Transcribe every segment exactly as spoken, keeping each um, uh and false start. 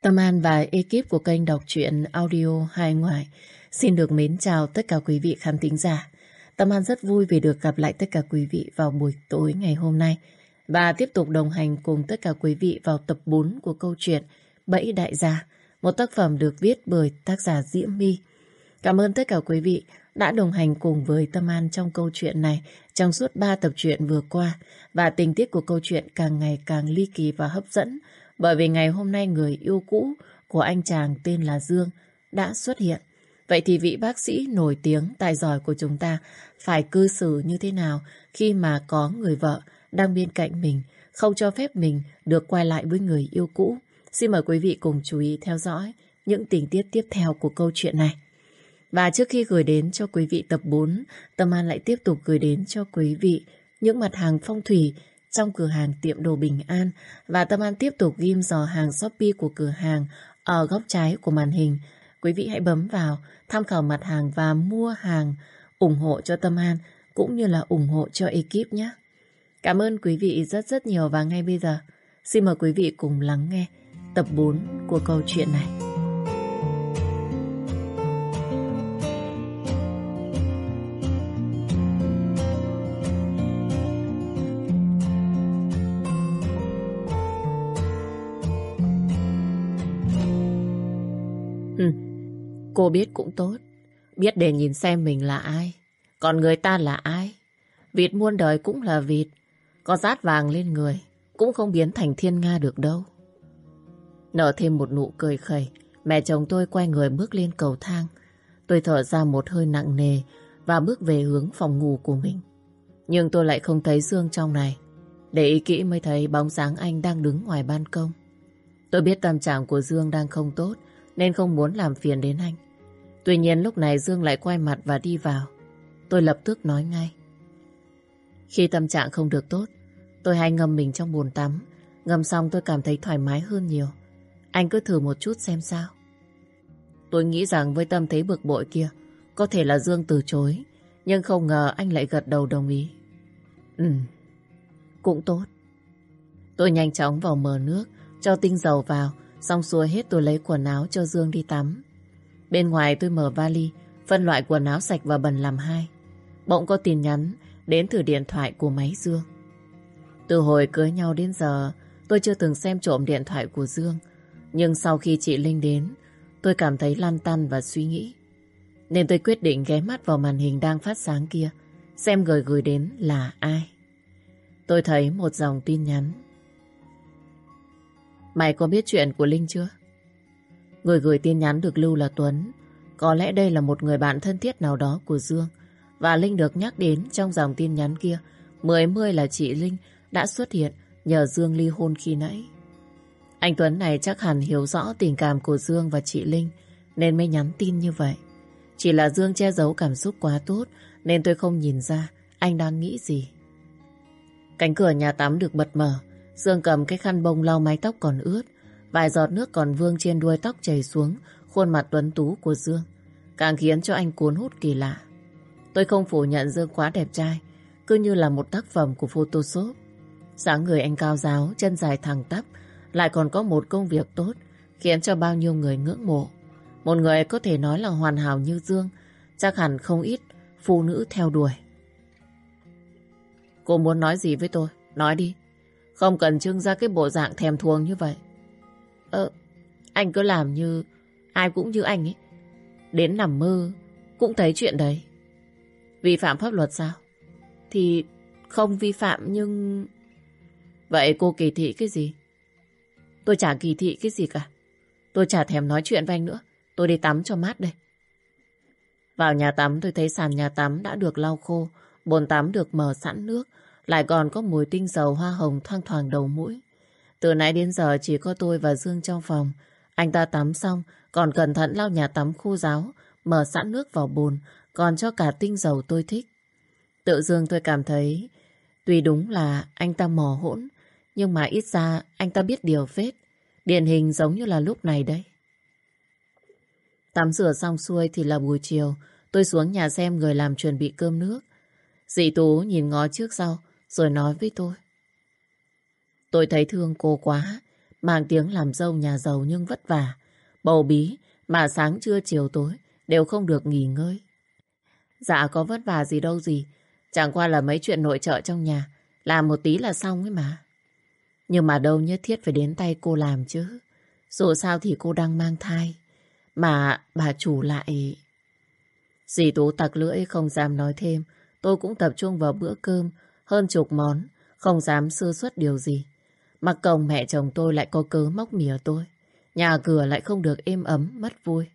Tâm An và ekip của kênh đọc truyện audio Hải Ngoại xin được mến chào tất cả quý vị khán thính giả. Tâm An rất vui vì được gặp lại tất cả quý vị vào buổi tối ngày hôm nay và tiếp tục đồng hành cùng tất cả quý vị vào tập bốn của câu chuyện Bẫy Đại Gia, một tác phẩm được viết bởi tác giả Diễm My. Cảm ơn tất cả quý vị đã đồng hành cùng với Tâm An trong câu chuyện này trong suốt ba tập truyện vừa qua, và tình tiết của câu chuyện càng ngày càng ly kỳ và hấp dẫn. Bởi vì ngày hôm nay người yêu cũ của anh chàng tên là Dương đã xuất hiện. Vậy thì vị bác sĩ nổi tiếng tài giỏi của chúng ta phải cư xử như thế nào khi mà có người vợ đang bên cạnh mình, không cho phép mình được quay lại với người yêu cũ? Xin mời quý vị cùng chú ý theo dõi những tình tiết tiếp theo của câu chuyện này. Và trước khi gửi đến cho quý vị tập bốn, Tâm An lại tiếp tục gửi đến cho quý vị những mặt hàng phong thủy trong cửa hàng tiệm đồ Bình An. Và Tâm An tiếp tục ghim dò hàng Shopee của cửa hàng ở góc trái của màn hình. Quý vị hãy bấm vào tham khảo mặt hàng và mua hàng ủng hộ cho Tâm An cũng như là ủng hộ cho ekip nhé. Cảm ơn quý vị rất rất nhiều, và ngay bây giờ xin mời quý vị cùng lắng nghe tập bốn của câu chuyện này. Cô biết cũng tốt, biết để nhìn xem mình là ai, còn người ta là ai. Vịt muôn đời cũng là vịt, có dát vàng lên người cũng không biến thành thiên nga được đâu. Nở thêm một nụ cười khẩy, mẹ chồng tôi quay người bước lên cầu thang. Tôi thở ra một hơi nặng nề và bước về hướng phòng ngủ của mình. Nhưng tôi lại không thấy Dương trong này. Để ý kỹ mới thấy bóng dáng anh đang đứng ngoài ban công. Tôi biết tâm trạng của Dương đang không tốt nên không muốn làm phiền đến anh. Tuy nhiên lúc này Dương lại quay mặt và đi vào. Tôi lập tức nói ngay. Khi tâm trạng không được tốt, tôi hay ngâm mình trong bồn tắm. Ngâm xong tôi cảm thấy thoải mái hơn nhiều. Anh cứ thử một chút xem sao. Tôi nghĩ rằng với tâm thế bực bội kia, có thể là Dương từ chối, nhưng không ngờ anh lại gật đầu đồng ý. Ừ, cũng tốt. Tôi nhanh chóng vào mở nước, cho tinh dầu vào. Xong xuôi hết tôi lấy quần áo cho Dương đi tắm. Bên ngoài tôi mở vali, phân loại quần áo sạch và bẩn làm hai. Bỗng có tin nhắn đến từ điện thoại của máy Dương. Từ hồi cưới nhau đến giờ, tôi chưa từng xem trộm điện thoại của Dương. Nhưng sau khi chị Linh đến, tôi cảm thấy lăn tăn và suy nghĩ. Nên tôi quyết định ghé mắt vào màn hình đang phát sáng kia, xem người gửi đến là ai. Tôi thấy một dòng tin nhắn. Mày có biết chuyện của Linh chưa? Người gửi tin nhắn được lưu là Tuấn. Có lẽ đây là một người bạn thân thiết nào đó của Dương. Và Linh được nhắc đến trong dòng tin nhắn kia. Mười mươi là chị Linh đã xuất hiện nhờ Dương ly hôn khi nãy. Anh Tuấn này chắc hẳn hiểu rõ tình cảm của Dương và chị Linh nên mới nhắn tin như vậy. Chỉ là Dương che giấu cảm xúc quá tốt nên tôi không nhìn ra anh đang nghĩ gì. Cánh cửa nhà tắm được bật mở. Dương cầm cái khăn bông lau mái tóc còn ướt. Vài giọt nước còn vương trên đuôi tóc chảy xuống khuôn mặt tuấn tú của Dương, càng khiến cho anh cuốn hút kỳ lạ. Tôi không phủ nhận Dương quá đẹp trai, cứ như là một tác phẩm của Photoshop. Dáng người anh cao ráo, chân dài thẳng tắp, lại còn có một công việc tốt, khiến cho bao nhiêu người ngưỡng mộ. Một người có thể nói là hoàn hảo như Dương, chắc hẳn không ít phụ nữ theo đuổi. Cô muốn nói gì với tôi? Nói đi. Không cần trưng ra cái bộ dạng thèm thuồng như vậy. Ờ, anh cứ làm như ai cũng như anh ấy. Đến nằm mơ cũng thấy chuyện đấy. Vi phạm pháp luật sao? Thì không vi phạm nhưng... Vậy cô kỳ thị cái gì? Tôi chả kỳ thị cái gì cả. Tôi chả thèm nói chuyện với anh nữa. Tôi đi tắm cho mát đây. Vào nhà tắm tôi thấy sàn nhà tắm đã được lau khô. Bồn tắm được mở sẵn nước. Lại còn có mùi tinh dầu hoa hồng thoang thoảng đầu mũi. Từ nãy đến giờ chỉ có tôi và Dương trong phòng. Anh ta tắm xong còn cẩn thận lau nhà tắm khô ráo, mở sẵn nước vào bồn, còn cho cả tinh dầu tôi thích. Tự dưng tôi cảm thấy tuy đúng là anh ta mò hỗn, nhưng mà ít ra anh ta biết điều phết. Điển hình giống như là lúc này đấy. Tắm rửa xong xuôi thì là buổi chiều. Tôi xuống nhà xem người làm chuẩn bị cơm nước. Dì Tú nhìn ngó trước sau rồi nói với tôi. Tôi thấy thương cô quá. mang tiếng làm dâu nhà giàu nhưng vất vả, bầu bí mà sáng trưa chiều tối đều không được nghỉ ngơi. Dạ có vất vả gì đâu gì, chẳng qua là mấy chuyện nội trợ trong nhà, làm một tí là xong ấy mà. Nhưng mà đâu nhất thiết phải đến tay cô làm chứ. Dù sao thì cô đang mang thai, mà bà chủ lại... Dì Tú tặc lưỡi không dám nói thêm. Tôi cũng tập trung vào bữa cơm, hơn chục món, không dám sơ suất điều gì. Mặc công mẹ chồng tôi lại có cớ móc mỉa tôi. Nhà cửa lại không được êm ấm, mất vui.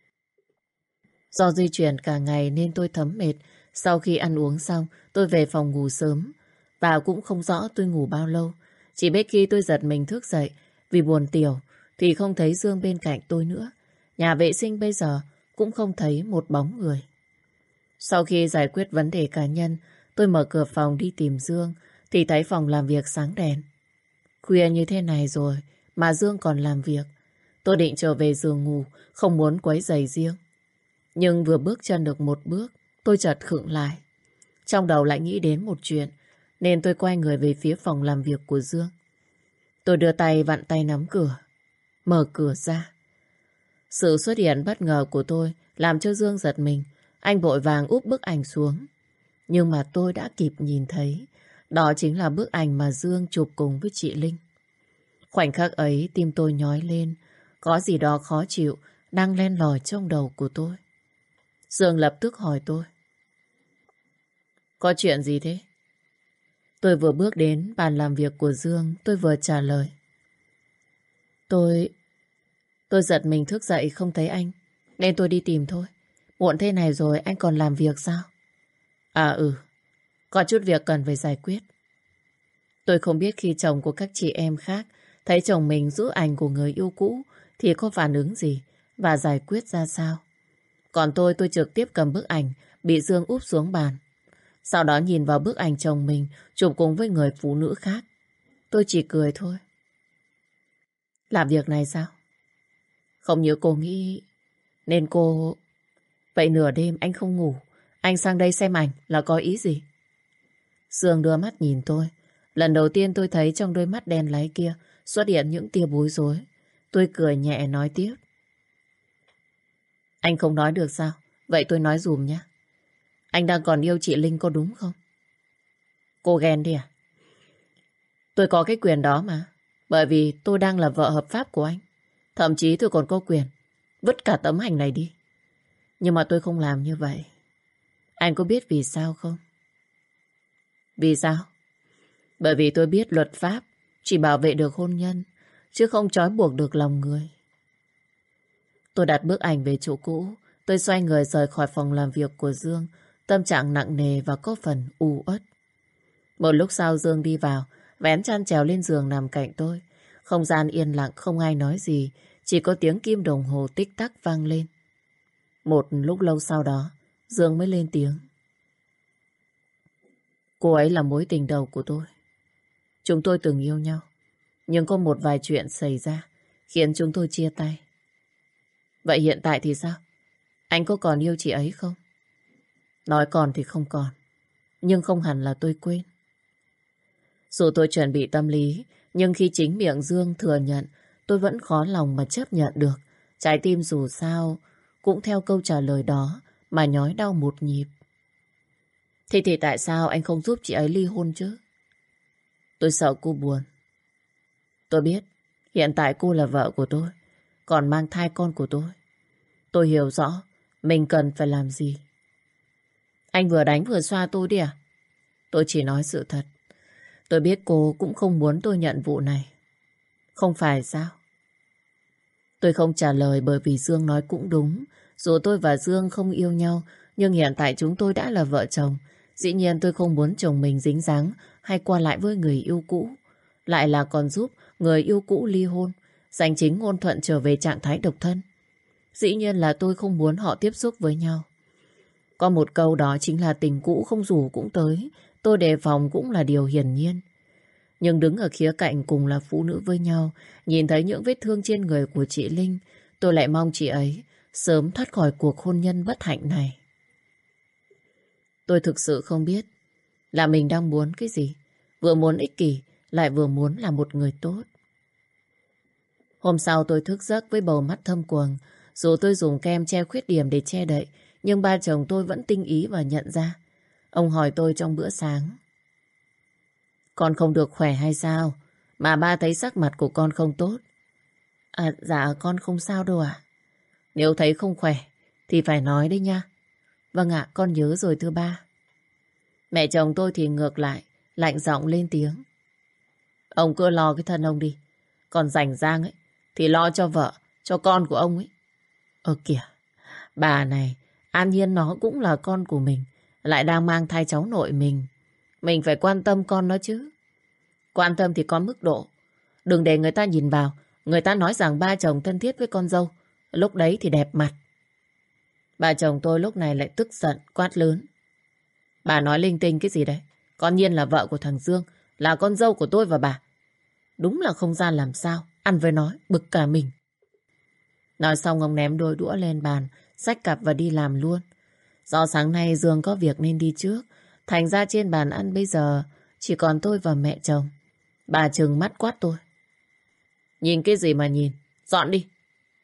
Do di chuyển cả ngày nên tôi thấm mệt. Sau khi ăn uống xong, tôi về phòng ngủ sớm. Và cũng không rõ tôi ngủ bao lâu. Chỉ biết khi tôi giật mình thức dậy, vì buồn tiểu, thì không thấy Dương bên cạnh tôi nữa. Nhà vệ sinh bây giờ cũng không thấy một bóng người. Sau khi giải quyết vấn đề cá nhân, tôi mở cửa phòng đi tìm Dương, thì thấy phòng làm việc sáng đèn. Khuya như thế này rồi, mà Dương còn làm việc. Tôi định trở về giường ngủ, không muốn quấy rầy riêng. Nhưng vừa bước chân được một bước, tôi chợt khựng lại. Trong đầu lại nghĩ đến một chuyện, nên tôi quay người về phía phòng làm việc của Dương. Tôi đưa tay vặn tay nắm cửa, mở cửa ra. Sự xuất hiện bất ngờ của tôi làm cho Dương giật mình. Anh vội vàng úp bức ảnh xuống. Nhưng mà tôi đã kịp nhìn thấy, đó chính là bức ảnh mà Dương chụp cùng với chị Linh. Khoảnh khắc ấy tim tôi nhói lên, có gì đó khó chịu đang len lỏi trong đầu của tôi. Dương lập tức hỏi tôi. Có chuyện gì thế? Tôi vừa bước đến bàn làm việc của Dương, tôi vừa trả lời. Tôi... Tôi giật mình thức dậy không thấy anh, nên tôi đi tìm thôi. Muộn thế này rồi anh còn làm việc sao? À ừ, có chút việc cần phải giải quyết. Tôi không biết khi chồng của các chị em khác thấy chồng mình giữ ảnh của người yêu cũ thì có phản ứng gì và giải quyết ra sao. Còn tôi, tôi trực tiếp cầm bức ảnh bị Dương úp xuống bàn. Sau đó nhìn vào bức ảnh chồng mình chụp cùng với người phụ nữ khác. Tôi chỉ cười thôi. Làm việc này sao? Không như cô nghĩ. Nên cô... Vậy nửa đêm anh không ngủ, anh sang đây xem ảnh là có ý gì? Dương đưa mắt nhìn tôi. Lần đầu tiên tôi thấy trong đôi mắt đen láy kia xuất hiện những tia bối rối. Tôi cười nhẹ nói tiếp. Anh không nói được sao? Vậy tôi nói dùm nhé. Anh đang còn yêu chị Linh có đúng không? Cô ghen đi à? Tôi có cái quyền đó mà. Bởi vì tôi đang là vợ hợp pháp của anh. Thậm chí tôi còn có quyền vứt cả tấm ảnh này đi. Nhưng mà tôi không làm như vậy. Anh có biết vì sao không? Vì sao? Bởi vì tôi biết luật pháp chỉ bảo vệ được hôn nhân, chứ không trói buộc được lòng người. Tôi đặt bức ảnh về chỗ cũ. Tôi xoay người rời khỏi phòng làm việc của Dương. Tâm trạng nặng nề và có phần u uất. Một lúc sau Dương đi vào, vén chăn trèo lên giường nằm cạnh tôi. Không gian yên lặng, không ai nói gì, chỉ có tiếng kim đồng hồ tích tắc vang lên. Một lúc lâu sau đó, Dương mới lên tiếng. Cô ấy là mối tình đầu của tôi. Chúng tôi từng yêu nhau, nhưng có một vài chuyện xảy ra khiến chúng tôi chia tay. Vậy hiện tại thì sao? Anh có còn yêu chị ấy không? Nói còn thì không còn, nhưng không hẳn là tôi quên. Dù tôi chuẩn bị tâm lý, nhưng khi chính miệng Dương thừa nhận, tôi vẫn khó lòng mà chấp nhận được. Trái tim dù sao cũng theo câu trả lời đó mà nhói đau một nhịp. Thế thì tại sao anh không giúp chị ấy ly hôn chứ? Tôi sợ cô buồn. Tôi biết hiện tại cô là vợ của tôi, còn mang thai con của tôi. Tôi hiểu rõ mình cần phải làm gì. Anh vừa đánh vừa xoa tôi đi à? Tôi chỉ nói sự thật. Tôi biết cô cũng không muốn tôi nhận vụ này. Không phải sao? Tôi không trả lời bởi vì Dương nói cũng đúng. Dù tôi và Dương không yêu nhau, nhưng hiện tại chúng tôi đã là vợ chồng. Dĩ nhiên tôi không muốn chồng mình dính dáng hay qua lại với người yêu cũ. Lại là còn giúp người yêu cũ ly hôn, giành chính ngôn thuận trở về trạng thái độc thân. Dĩ nhiên là tôi không muốn họ tiếp xúc với nhau. Có một câu đó chính là tình cũ không rủ cũng tới. Tôi đề phòng cũng là điều hiển nhiên. Nhưng đứng ở khía cạnh cùng là phụ nữ với nhau, nhìn thấy những vết thương trên người của chị Linh, tôi lại mong chị ấy sớm thoát khỏi cuộc hôn nhân bất hạnh này. Tôi thực sự không biết là mình đang muốn cái gì. Vừa muốn ích kỷ, lại vừa muốn là một người tốt. Hôm sau tôi thức giấc với bầu mắt thâm quầng. Dù tôi dùng kem che khuyết điểm để che đậy, nhưng ba chồng tôi vẫn tinh ý và nhận ra. Ông hỏi tôi trong bữa sáng. Con không được khỏe hay sao? Mà ba thấy sắc mặt của con không tốt. À dạ con không sao đâu ạ. Nếu thấy không khỏe thì phải nói đấy nha. Vâng ạ, con nhớ rồi thưa ba. Mẹ chồng tôi thì ngược lại, lạnh giọng lên tiếng. Ông cứ lo cái thân ông đi. Còn rảnh rang ấy thì lo cho vợ, cho con của ông ấy. Ờ kìa, bà này, An Nhiên nó cũng là con của mình, lại đang mang thai cháu nội mình. Mình phải quan tâm con nó chứ. Quan tâm thì có mức độ. Đừng để người ta nhìn vào, người ta nói rằng ba chồng thân thiết với con dâu. Lúc đấy thì đẹp mặt. Bà chồng tôi lúc này lại tức giận, quát lớn. Bà nói linh tinh cái gì đấy? Con Nhiên là vợ của thằng Dương, là con dâu của tôi và bà. Đúng là không ra làm sao, ăn với nói, bực cả mình. Nói xong ông ném đôi đũa lên bàn, xách cặp và đi làm luôn. Do sáng nay Dương có việc nên đi trước, thành ra trên bàn ăn bây giờ chỉ còn tôi và mẹ chồng. Bà trừng mắt quát tôi. Nhìn cái gì mà nhìn, dọn đi.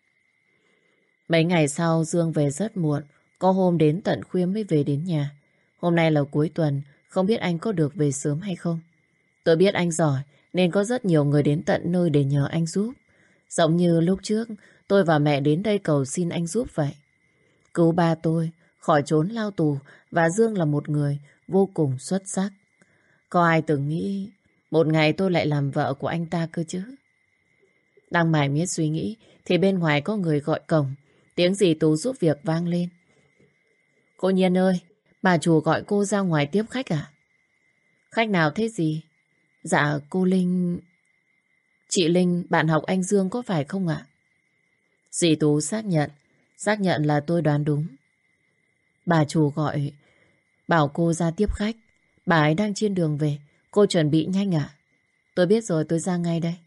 Mấy ngày sau Dương về rất muộn, có hôm đến tận khuya mới về đến nhà. Hôm nay là cuối tuần, không biết anh có được về sớm hay không. Tôi biết anh giỏi nên có rất nhiều người đến tận nơi để nhờ anh giúp. Giống như lúc trước tôi và mẹ đến đây cầu xin anh giúp vậy. Cứu ba tôi khỏi trốn lao tù, và Dương là một người vô cùng xuất sắc. Có ai từng nghĩ một ngày tôi lại làm vợ của anh ta cơ chứ? Đang mải miết suy nghĩ thì bên ngoài có người gọi cổng. Tiếng dì Tú giúp việc vang lên. Cô Nhiên ơi, bà chủ gọi cô ra ngoài tiếp khách à? Khách nào thế gì? Dạ cô Linh... Chị Linh, bạn học anh Dương có phải không ạ? Dì Tú xác nhận. Xác nhận là tôi đoán đúng. Bà chủ gọi bảo cô ra tiếp khách. Bà ấy đang trên đường về. Cô chuẩn bị nhanh ạ. Tôi biết rồi, tôi ra ngay đây.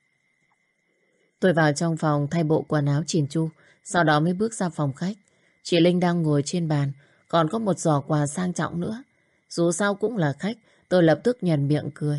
Tôi vào trong phòng thay bộ quần áo chỉn chu, sau đó mới bước ra phòng khách. Chị Linh đang ngồi trên bàn, còn có một giỏ quà sang trọng nữa. Dù sao cũng là khách, tôi lập tức nhoẻn miệng cười.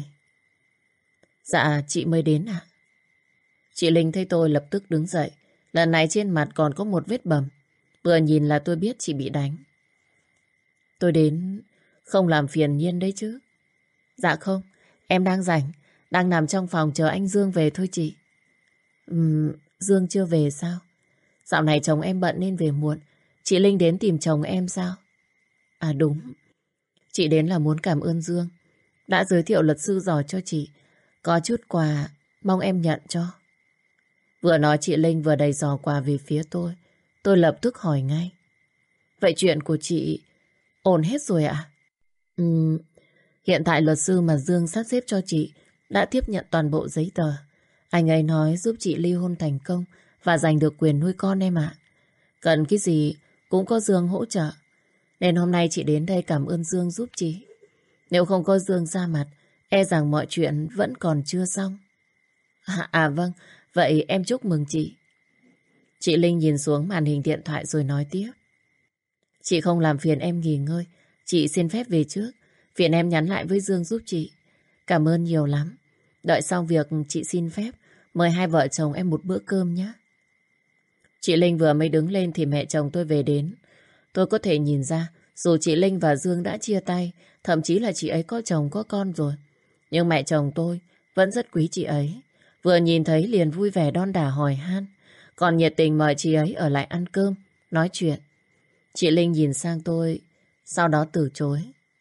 Dạ, chị mới đến ạ. Chị Linh thấy tôi lập tức đứng dậy. Lần này trên mặt còn có một vết bầm. Vừa nhìn là tôi biết chị bị đánh. Tôi đến không làm phiền Nhiên đấy chứ? Dạ không, em đang rảnh, đang nằm trong phòng chờ anh Dương về thôi chị. Ừm, Dương chưa về sao? Dạo này chồng em bận nên về muộn. Chị Linh đến tìm chồng em sao? À đúng, chị đến là muốn cảm ơn Dương đã giới thiệu luật sư giỏi cho chị. Có chút quà, mong em nhận cho. Vừa nói chị Linh vừa đầy giỏ quà về phía tôi. Tôi lập tức hỏi ngay. Vậy chuyện của chị ổn hết rồi ạ? Ừm, hiện tại luật sư mà Dương sắp xếp cho chị đã tiếp nhận toàn bộ giấy tờ. Anh ấy nói giúp chị ly hôn thành công và giành được quyền nuôi con em ạ. Cần cái gì cũng có Dương hỗ trợ. Nên hôm nay chị đến đây cảm ơn Dương giúp chị. Nếu không có Dương ra mặt, e rằng mọi chuyện vẫn còn chưa xong. À, à vâng, vậy em chúc mừng chị. Chị Linh nhìn xuống màn hình điện thoại rồi nói tiếp. Chị không làm phiền em nghỉ ngơi. Chị xin phép về trước. Phiền em nhắn lại với Dương giúp chị. Cảm ơn nhiều lắm. Đợi xong việc chị xin phép mời hai vợ chồng em một bữa cơm nhé. Chị Linh vừa mới đứng lên thì mẹ chồng tôi về đến. Tôi có thể nhìn ra dù chị Linh và Dương đã chia tay, thậm chí là chị ấy có chồng có con rồi, nhưng mẹ chồng tôi vẫn rất quý chị ấy. Vừa nhìn thấy liền vui vẻ đon đả hỏi han, còn nhiệt tình mời chị ấy ở lại ăn cơm, nói chuyện. Chị Linh nhìn sang tôi, sau đó từ chối.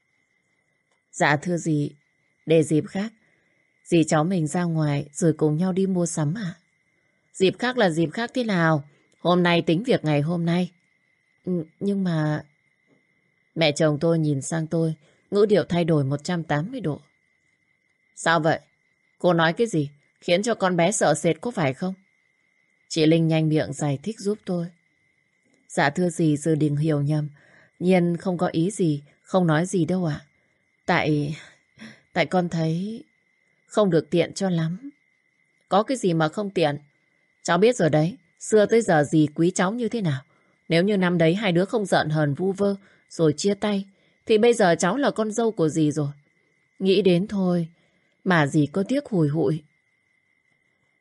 Dạ thưa dì, để dịp khác dì cháu mình ra ngoài rồi cùng nhau đi mua sắm à? Dịp khác là dịp khác thế nào? Hôm nay tính việc ngày hôm nay. Ừ, nhưng mà... Mẹ chồng tôi nhìn sang tôi, ngữ điệu thay đổi một trăm tám mươi độ. Sao vậy? Cô nói cái gì? Khiến cho con bé sợ sệt có phải không? Chị Linh nhanh miệng giải thích giúp tôi. Dạ thưa dì, dì đừng hiểu nhầm. Nhiên không có ý gì, không nói gì đâu ạ. Tại... Tại con thấy không được tiện cho lắm. Có cái gì mà không tiện? Cháu biết rồi đấy, xưa tới giờ dì quý cháu như thế nào. Nếu như năm đấy hai đứa không giận hờn vu vơ rồi chia tay, thì bây giờ cháu là con dâu của dì rồi. Nghĩ đến thôi mà dì có tiếc hùi hụi.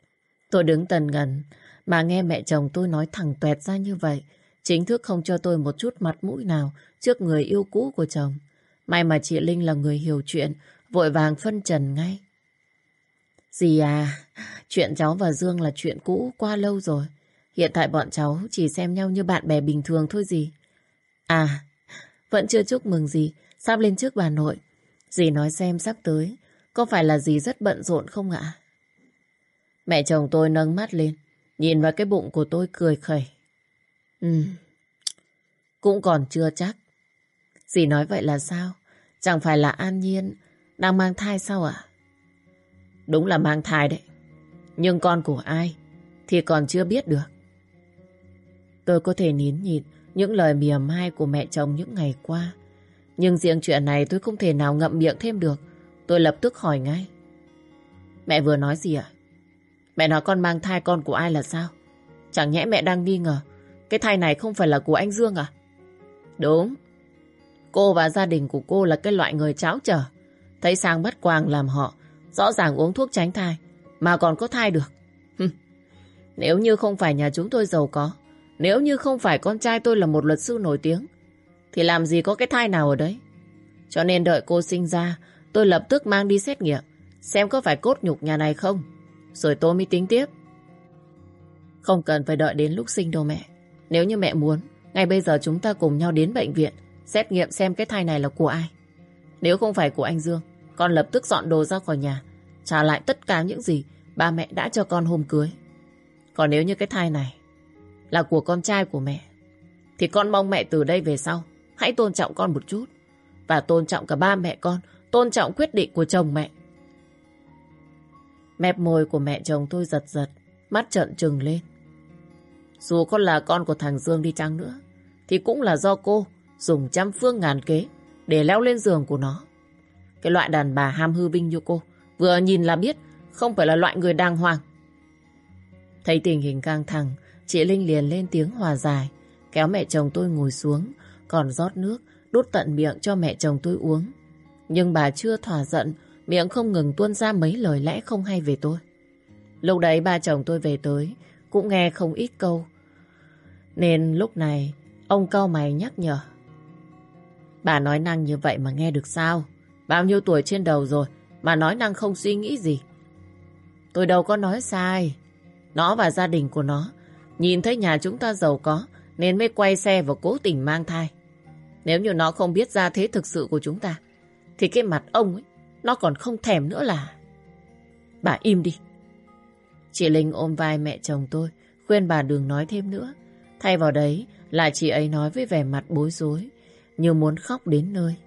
Tôi đứng tần ngần mà nghe mẹ chồng tôi nói thẳng toẹt ra như vậy. Chính thức không cho tôi một chút mặt mũi nào trước người yêu cũ của chồng. May mà chị Linh là người hiểu chuyện, vội vàng phân trần ngay. Dì à, chuyện cháu và Dương là chuyện cũ qua lâu rồi. Hiện tại bọn cháu chỉ xem nhau như bạn bè bình thường thôi dì. À, vẫn chưa chúc mừng dì sắp lên trước bà nội. Dì nói xem sắp tới có phải là dì rất bận rộn không ạ? Mẹ chồng tôi nâng mắt lên, nhìn vào cái bụng của tôi cười khẩy. Ừ, cũng còn chưa chắc. Dì nói vậy là sao? Chẳng phải là An Nhiên đang mang thai sao ạ? Đúng là mang thai đấy. Nhưng con của ai thì còn chưa biết được. Tôi có thể nín nhịn những lời mỉa mai của mẹ chồng những ngày qua. Nhưng riêng chuyện này tôi không thể nào ngậm miệng thêm được. Tôi lập tức hỏi ngay. Mẹ vừa nói gì ạ? Mẹ nói con mang thai con của ai là sao? Chẳng nhẽ mẹ đang nghi ngờ cái thai này không phải là của anh Dương à? Đúng. Cô và gia đình của cô là cái loại người cháo trở. Thấy sang bắt quàng làm họ, rõ ràng uống thuốc tránh thai mà còn có thai được. Nếu như không phải nhà chúng tôi giàu có, nếu như không phải con trai tôi là một luật sư nổi tiếng, thì làm gì có cái thai nào ở đấy. Cho nên đợi cô sinh ra, tôi lập tức mang đi xét nghiệm, xem có phải cốt nhục nhà này không, rồi tôi mới tính tiếp. Không cần phải đợi đến lúc sinh đâu mẹ. Nếu như mẹ muốn, ngay bây giờ chúng ta cùng nhau đến bệnh viện xét nghiệm xem cái thai này là của ai. Nếu không phải của anh Dương, con lập tức dọn đồ ra khỏi nhà, trả lại tất cả những gì ba mẹ đã cho con hôm cưới. Còn nếu như cái thai này là của con trai của mẹ, thì con mong mẹ từ đây về sau hãy tôn trọng con một chút, và tôn trọng cả ba mẹ con, tôn trọng quyết định của chồng mẹ. Mép môi của mẹ chồng tôi giật giật, mắt trợn trừng lên. Dù con là con của thằng Dương đi chăng nữa, thì cũng là do cô dùng trăm phương ngàn kế để leo lên giường của nó. Cái loại đàn bà ham hư vinh như cô, vừa nhìn là biết không phải là loại người đàng hoàng. Thấy tình hình căng thẳng, chị Linh liền lên tiếng hòa giải, kéo mẹ chồng tôi ngồi xuống, còn rót nước, đút tận miệng cho mẹ chồng tôi uống. Nhưng bà chưa thỏa giận, miệng không ngừng tuôn ra mấy lời lẽ không hay về tôi. Lúc đấy ba chồng tôi về tới, cũng nghe không ít câu. Nên lúc này, ông cau mày nhắc nhở. Bà nói năng như vậy mà nghe được sao? Bao nhiêu tuổi trên đầu rồi mà nói năng không suy nghĩ gì? Tôi đâu có nói sai. Nó và gia đình của nó nhìn thấy nhà chúng ta giàu có nên mới quay xe và cố tình mang thai. Nếu như nó không biết gia thế thực sự của chúng ta, thì cái mặt ông ấy nó còn không thèm nữa là. Bà im đi. Chị Linh ôm vai mẹ chồng tôi, khuyên bà đừng nói thêm nữa. Thay vào đấy là chị ấy nói với vẻ mặt bối rối, như muốn khóc đến nơi.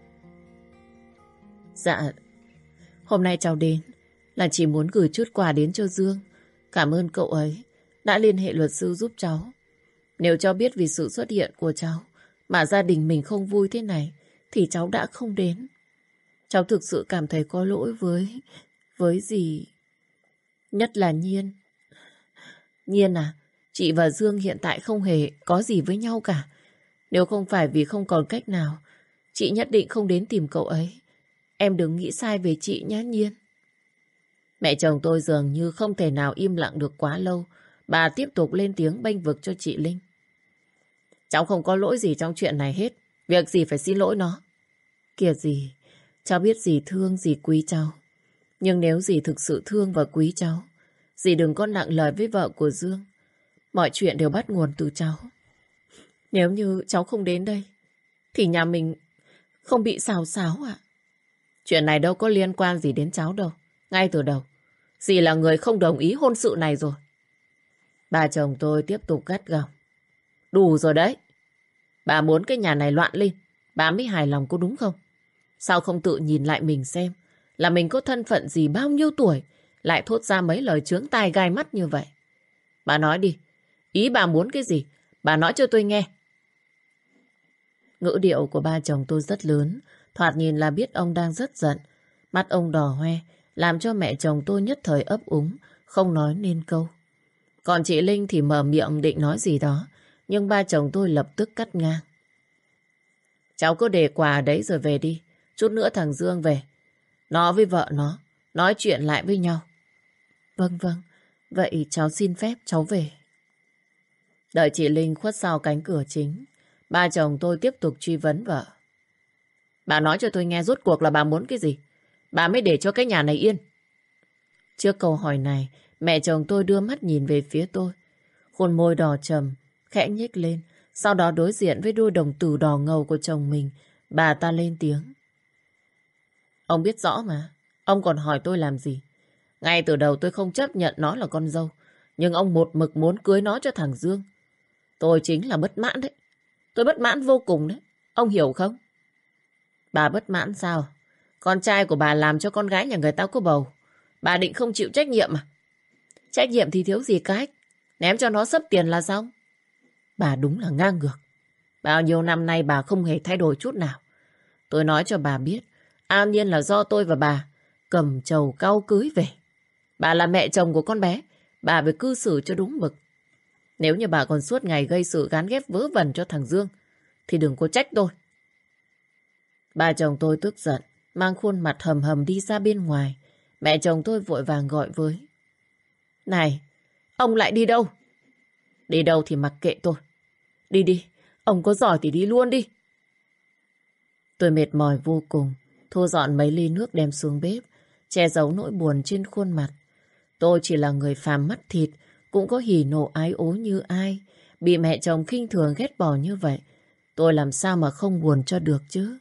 Dạ, hôm nay cháu đến là chỉ muốn gửi chút quà đến cho Dương. Cảm ơn cậu ấy đã liên hệ luật sư giúp cháu. Nếu cháu biết vì sự xuất hiện của cháu mà gia đình mình không vui thế này, thì cháu đã không đến. Cháu thực sự cảm thấy có lỗi với... với dì. Nhất là Nhiên. Nhiên à, chị và Dương hiện tại không hề có gì với nhau cả. Nếu không phải vì không còn cách nào, chị nhất định không đến tìm cậu ấy. Em đừng nghĩ sai về chị nhé Nhiên. Mẹ chồng tôi dường như không thể nào im lặng được quá lâu. Bà tiếp tục lên tiếng bênh vực cho chị Linh. Cháu không có lỗi gì trong chuyện này hết. Việc gì phải xin lỗi nó. Kìa dì, cháu biết dì thương, dì quý cháu. Nhưng nếu dì thực sự thương và quý cháu, dì đừng có nặng lời với vợ của Dương. Mọi chuyện đều bắt nguồn từ cháu. Nếu như cháu không đến đây, thì nhà mình không bị xào xáo ạ. Chuyện này đâu có liên quan gì đến cháu đâu. Ngay từ đầu, dì là người không đồng ý hôn sự này rồi. Bà chồng tôi tiếp tục gắt gỏng. Đủ rồi đấy. Bà muốn cái nhà này loạn lên, bà mới hài lòng có đúng không? Sao không tự nhìn lại mình xem là mình có thân phận gì, bao nhiêu tuổi, lại thốt ra mấy lời chướng tai gai mắt như vậy? Bà nói đi, ý bà muốn cái gì? Bà nói cho tôi nghe. Ngữ điệu của ba chồng tôi rất lớn, thoạt nhìn là biết ông đang rất giận. Mắt ông đỏ hoe, làm cho mẹ chồng tôi nhất thời ấp úng, không nói nên câu. Còn chị Linh thì mở miệng định nói gì đó, nhưng ba chồng tôi lập tức cắt ngang. Cháu cứ để quà đấy rồi về đi. Chút nữa thằng Dương về, nó với vợ nó nói chuyện lại với nhau. Vâng vâng, Vậy cháu xin phép cháu về. Đợi chị Linh khuất sau cánh cửa chính, ba chồng tôi tiếp tục truy vấn vợ. Bà nói cho tôi nghe rốt cuộc là bà muốn cái gì? Bà mới để cho cái nhà này yên. Trước câu hỏi này, mẹ chồng tôi đưa mắt nhìn về phía tôi. Khuôn môi đỏ trầm, khẽ nhếch lên. Sau đó đối diện với đôi đồng tử đỏ ngầu của chồng mình, bà ta lên tiếng. Ông biết rõ mà, ông còn hỏi tôi làm gì? Ngay từ đầu tôi không chấp nhận nó là con dâu, nhưng ông một mực muốn cưới nó cho thằng Dương. Tôi chính là bất mãn đấy. Tôi bất mãn vô cùng đấy. Ông hiểu không? Bà bất mãn sao? Con trai của bà làm cho con gái nhà người ta có bầu. Bà định không chịu trách nhiệm à? Trách nhiệm thì thiếu gì cách. Ném cho nó xấp tiền là xong. Bà đúng là ngang ngược. Bao nhiêu năm nay bà không hề thay đổi chút nào. Tôi nói cho bà biết, an nhiên là do tôi và bà cầm trầu cau cưới về. Bà là mẹ chồng của con bé, bà phải cư xử cho đúng mực. Nếu như bà còn suốt ngày gây sự gán ghép vớ vẩn cho thằng Dương, thì đừng có trách tôi. Bà chồng tôi tức giận, mang khuôn mặt hầm hầm đi ra bên ngoài. Mẹ chồng tôi vội vàng gọi với. Này, ông lại đi đâu? Đi đâu thì mặc kệ tôi. Đi đi, ông có giỏi thì đi luôn đi. Tôi mệt mỏi vô cùng, thu dọn mấy ly nước đem xuống bếp, che giấu nỗi buồn trên khuôn mặt. Tôi chỉ là người phàm mắt thịt, cũng có hỉ nộ ái ố như ai. Bị mẹ chồng khinh thường ghét bỏ như vậy, tôi làm sao mà không buồn cho được chứ.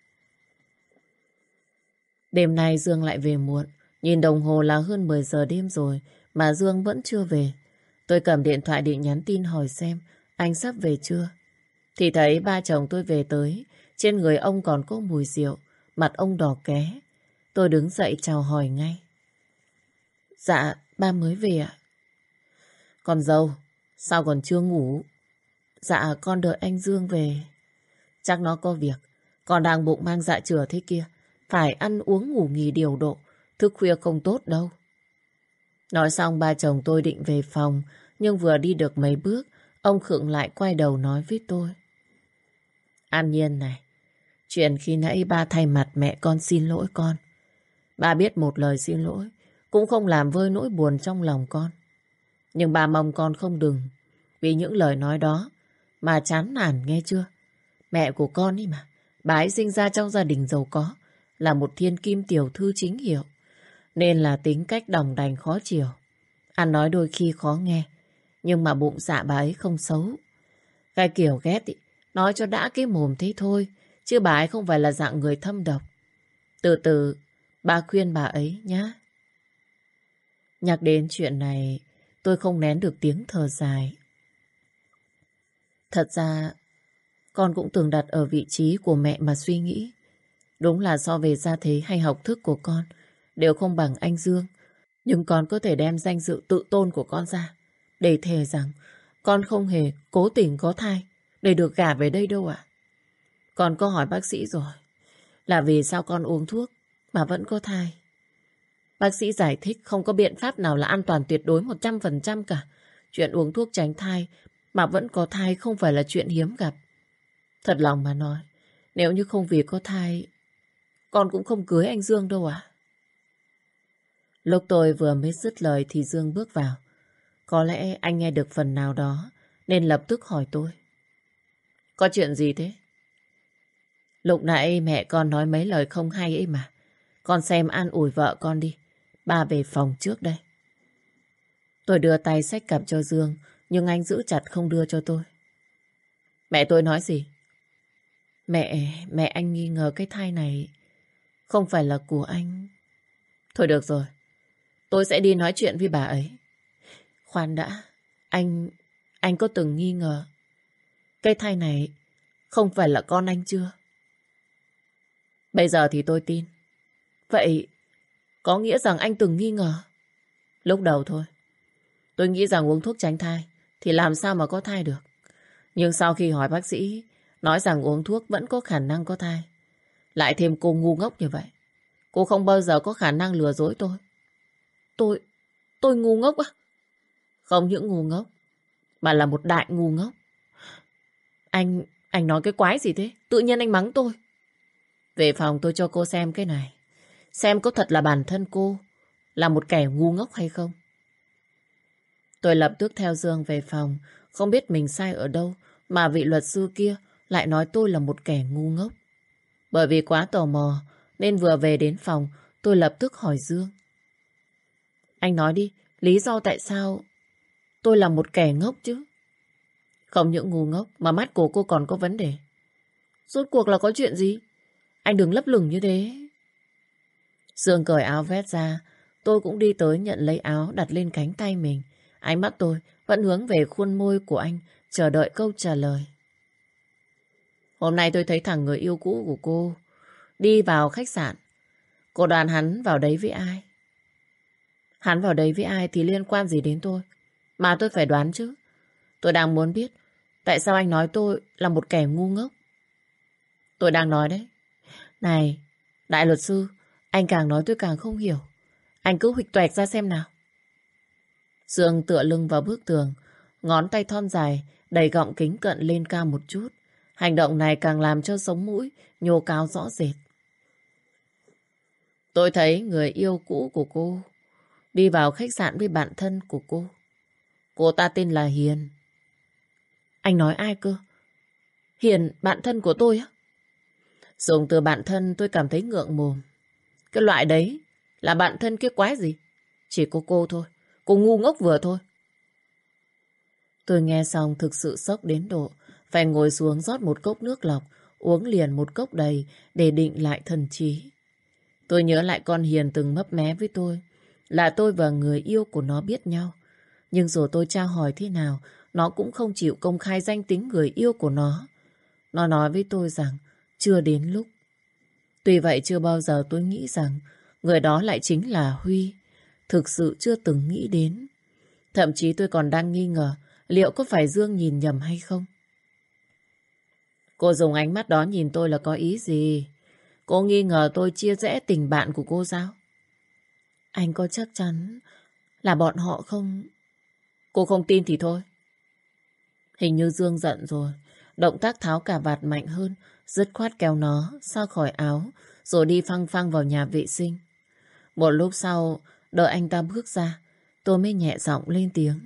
Đêm nay Dương lại về muộn. Nhìn đồng hồ là hơn mười giờ đêm rồi mà Dương vẫn chưa về. Tôi cầm điện thoại định nhắn tin hỏi xem anh sắp về chưa. Thì thấy ba chồng tôi về tới. Trên người ông còn có mùi rượu, mặt ông đỏ ké. Tôi đứng dậy chào hỏi ngay. Dạ, ba mới về ạ. Con dâu, sao còn chưa ngủ? Dạ, con đợi anh Dương về. Chắc nó có việc, còn đang bụng mang dạ chửa thế kia. Phải ăn uống ngủ nghỉ điều độ, thức khuya không tốt đâu. Nói xong ba chồng tôi định về phòng, nhưng vừa đi được mấy bước, ông khựng lại quay đầu nói với tôi. An Nhiên này, chuyện khi nãy ba thay mặt mẹ con xin lỗi con. Ba biết một lời xin lỗi cũng không làm vơi nỗi buồn trong lòng con. Nhưng ba mong con không đừng vì những lời nói đó mà chán nản nghe chưa. Mẹ của con ấy mà, bà ấy sinh ra trong gia đình giàu có, là một thiên kim tiểu thư chính hiệu, nên là tính cách đòng đành khó chiều. Ăn nói đôi khi khó nghe, nhưng mà bụng dạ bà ấy không xấu. Cái kiểu ghét ý, nói cho đã cái mồm thế thôi, chứ bà ấy không phải là dạng người thâm độc. Từ từ, ba khuyên bà ấy nhá. Nhắc đến chuyện này, tôi không nén được tiếng thở dài. Thật ra, con cũng từng đặt ở vị trí của mẹ mà suy nghĩ. Đúng là so về gia thế hay học thức của con đều không bằng anh Dương. Nhưng con có thể đem danh dự tự tôn của con ra để thề rằng con không hề cố tình có thai để được gả về đây đâu ạ. Con có hỏi bác sĩ rồi, là vì sao con uống thuốc mà vẫn có thai. Bác sĩ giải thích không có biện pháp nào là an toàn tuyệt đối một trăm phần trăm cả. Chuyện uống thuốc tránh thai mà vẫn có thai không phải là chuyện hiếm gặp. Thật lòng mà nói, nếu như không vì có thai, con cũng không cưới anh Dương đâu ạ. Lúc tôi vừa mới dứt lời thì Dương bước vào. Có lẽ anh nghe được phần nào đó nên lập tức hỏi tôi. Có chuyện gì thế? Lúc nãy mẹ con nói mấy lời không hay ấy mà. Con xem an ủi vợ con đi. Ba về phòng trước đây. Tôi đưa tay xách cặp cho Dương, nhưng anh giữ chặt không đưa cho tôi. Mẹ tôi nói gì? Mẹ, mẹ anh nghi ngờ cái thai này không phải là của anh. Thôi được rồi, tôi sẽ đi nói chuyện với bà ấy. Khoan đã, anh, anh có từng nghi ngờ cái thai này không phải là con anh chưa? Bây giờ thì tôi tin. Vậy có nghĩa rằng anh từng nghi ngờ? Lúc đầu thôi, tôi nghĩ rằng uống thuốc tránh thai thì làm sao mà có thai được. Nhưng sau khi hỏi bác sĩ, nói rằng uống thuốc vẫn có khả năng có thai. Lại thêm cô ngu ngốc như vậy. Cô không bao giờ có khả năng lừa dối tôi. Tôi, tôi ngu ngốc á? Không những ngu ngốc, mà là một đại ngu ngốc. Anh, anh nói cái quái gì thế? Tự nhiên anh mắng tôi. Về phòng tôi cho cô xem cái này. Xem có thật là bản thân cô là một kẻ ngu ngốc hay không. Tôi lập tức theo Dương về phòng. Không biết mình sai ở đâu mà vị luật sư kia lại nói tôi là một kẻ ngu ngốc. Bởi vì quá tò mò nên vừa về đến phòng tôi lập tức hỏi Dương. Anh nói đi, lý do tại sao tôi là một kẻ ngốc chứ? Không những ngu ngốc mà mắt của cô còn có vấn đề. Rốt cuộc là có chuyện gì? Anh đừng lấp lửng như thế. Dương cởi áo vest ra. Tôi cũng đi tới nhận lấy áo đặt lên cánh tay mình. Ánh mắt tôi vẫn hướng về khuôn môi của anh, chờ đợi câu trả lời. Hôm nay tôi thấy thằng người yêu cũ của cô đi vào khách sạn. Cô đoán hắn vào đấy với ai? Hắn vào đấy với ai thì liên quan gì đến tôi? Mà tôi phải đoán chứ. Tôi đang muốn biết tại sao anh nói tôi là một kẻ ngu ngốc. Tôi đang nói đấy. Này, đại luật sư, anh càng nói tôi càng không hiểu. Anh cứ huỵch toẹt ra xem nào. Dương tựa lưng vào bức tường, ngón tay thon dài đầy gọng kính cận lên cao một chút. Hành động này càng làm cho sống mũi nhô cao rõ rệt. Tôi thấy người yêu cũ của cô đi vào khách sạn với bạn thân của cô. Cô ta tên là Hiền. Anh nói ai cơ? Hiền, bạn thân của tôi á? Dùng từ bạn thân tôi cảm thấy ngượng mồm. Cái loại đấy là bạn thân kia quái gì? Chỉ có cô thôi. Cô ngu ngốc vừa thôi. Tôi nghe xong thực sự sốc đến độ phải ngồi xuống rót một cốc nước lọc, uống liền một cốc đầy để định lại thần trí. Tôi nhớ lại con Hiền từng mấp mé với tôi, là tôi và người yêu của nó biết nhau. Nhưng rồi tôi tra hỏi thế nào, nó cũng không chịu công khai danh tính người yêu của nó. Nó nói với tôi rằng chưa đến lúc. Tuy vậy chưa bao giờ tôi nghĩ rằng người đó lại chính là Huy. Thực sự chưa từng nghĩ đến. Thậm chí tôi còn đang nghi ngờ liệu có phải Dương nhìn nhầm hay không. Cô dùng ánh mắt đó nhìn tôi là có ý gì? Cô nghi ngờ tôi chia rẽ tình bạn của cô sao? Anh có chắc chắn là bọn họ không? Cô không tin thì thôi. Hình như Dương giận rồi. Động tác tháo cà vạt mạnh hơn, dứt khoát kéo nó ra khỏi áo, rồi đi phăng phăng vào nhà vệ sinh. Một lúc sau, đợi anh ta bước ra, tôi mới nhẹ giọng lên tiếng.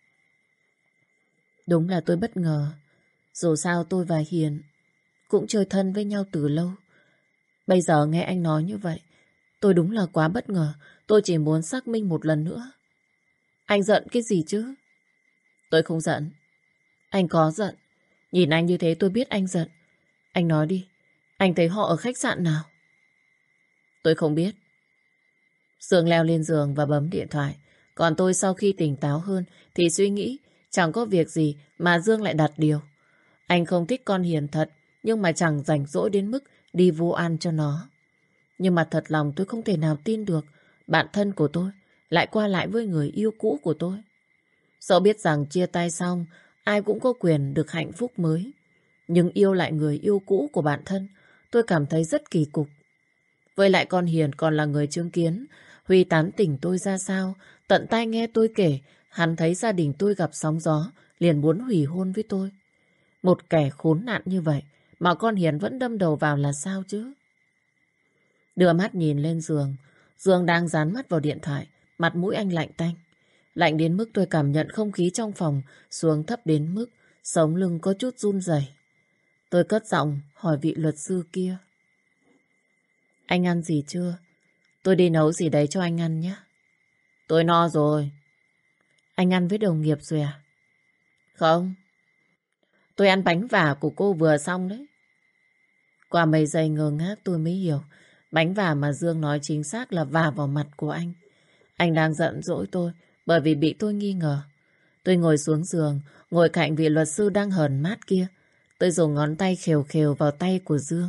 Đúng là tôi bất ngờ. Dù sao tôi và Hiền cũng chơi thân với nhau từ lâu. Bây giờ nghe anh nói như vậy, tôi đúng là quá bất ngờ. Tôi chỉ muốn xác minh một lần nữa. Anh giận cái gì chứ? Tôi không giận. Anh có giận. Nhìn anh như thế tôi biết anh giận. Anh nói đi, anh thấy họ ở khách sạn nào? Tôi không biết. Dương leo lên giường và bấm điện thoại. Còn tôi sau khi tỉnh táo hơn thì suy nghĩ chẳng có việc gì mà Dương lại đặt điều. Anh không thích con Hiền thật, nhưng mà chẳng rảnh rỗi đến mức đi vô ăn cho nó. Nhưng mà thật lòng tôi không thể nào tin được bạn thân của tôi lại qua lại với người yêu cũ của tôi. Dẫu biết rằng chia tay xong ai cũng có quyền được hạnh phúc mới, nhưng yêu lại người yêu cũ của bạn thân tôi cảm thấy rất kỳ cục. Với lại con Hiền còn là người chứng kiến Huy tán tỉnh tôi ra sao. Tận tai nghe tôi kể hắn thấy gia đình tôi gặp sóng gió liền muốn hủy hôn với tôi. Một kẻ khốn nạn như vậy mà con Hiền vẫn đâm đầu vào là sao chứ? Đưa mắt nhìn lên giường, Dương đang dán mắt vào điện thoại. Mặt mũi anh lạnh tanh. Lạnh đến mức tôi cảm nhận không khí trong phòng xuống thấp đến mức sống lưng có chút run rẩy. Tôi cất giọng hỏi vị luật sư kia. Anh ăn gì chưa? Tôi đi nấu gì đấy cho anh ăn nhé. Tôi no rồi. Anh ăn với đồng nghiệp rồi à? Không. Tôi ăn bánh vả của cô vừa xong đấy. Qua mấy giây ngơ ngác tôi mới hiểu. Bánh vả mà Dương nói chính xác là vả vào mặt của anh. Anh đang giận dỗi tôi bởi vì bị tôi nghi ngờ. Tôi ngồi xuống giường, ngồi cạnh vị luật sư đang hờn mát kia. Tôi dùng ngón tay khều khều vào tay của Dương.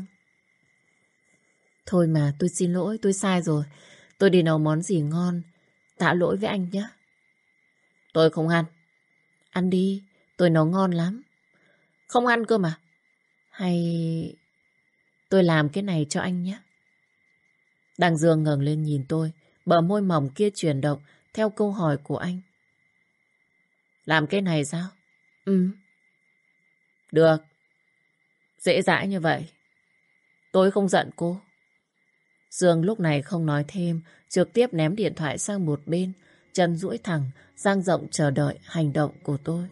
Thôi mà, tôi xin lỗi, tôi sai rồi. Tôi đi nấu món gì ngon. Tạ lỗi với anh nhé. Tôi không ăn. Ăn đi, tôi nấu ngon lắm. Không ăn cơ mà. Hay tôi làm cái này cho anh nhé. Đằng Dương ngẩng lên nhìn tôi, bờ môi mỏng kia chuyển động theo câu hỏi của anh. Làm cái này sao? Ừ. Được. Dễ dãi như vậy. Tôi không giận cô. Dương lúc này không nói thêm, trực tiếp ném điện thoại sang một bên, chân duỗi thẳng, dang rộng chờ đợi hành động của tôi.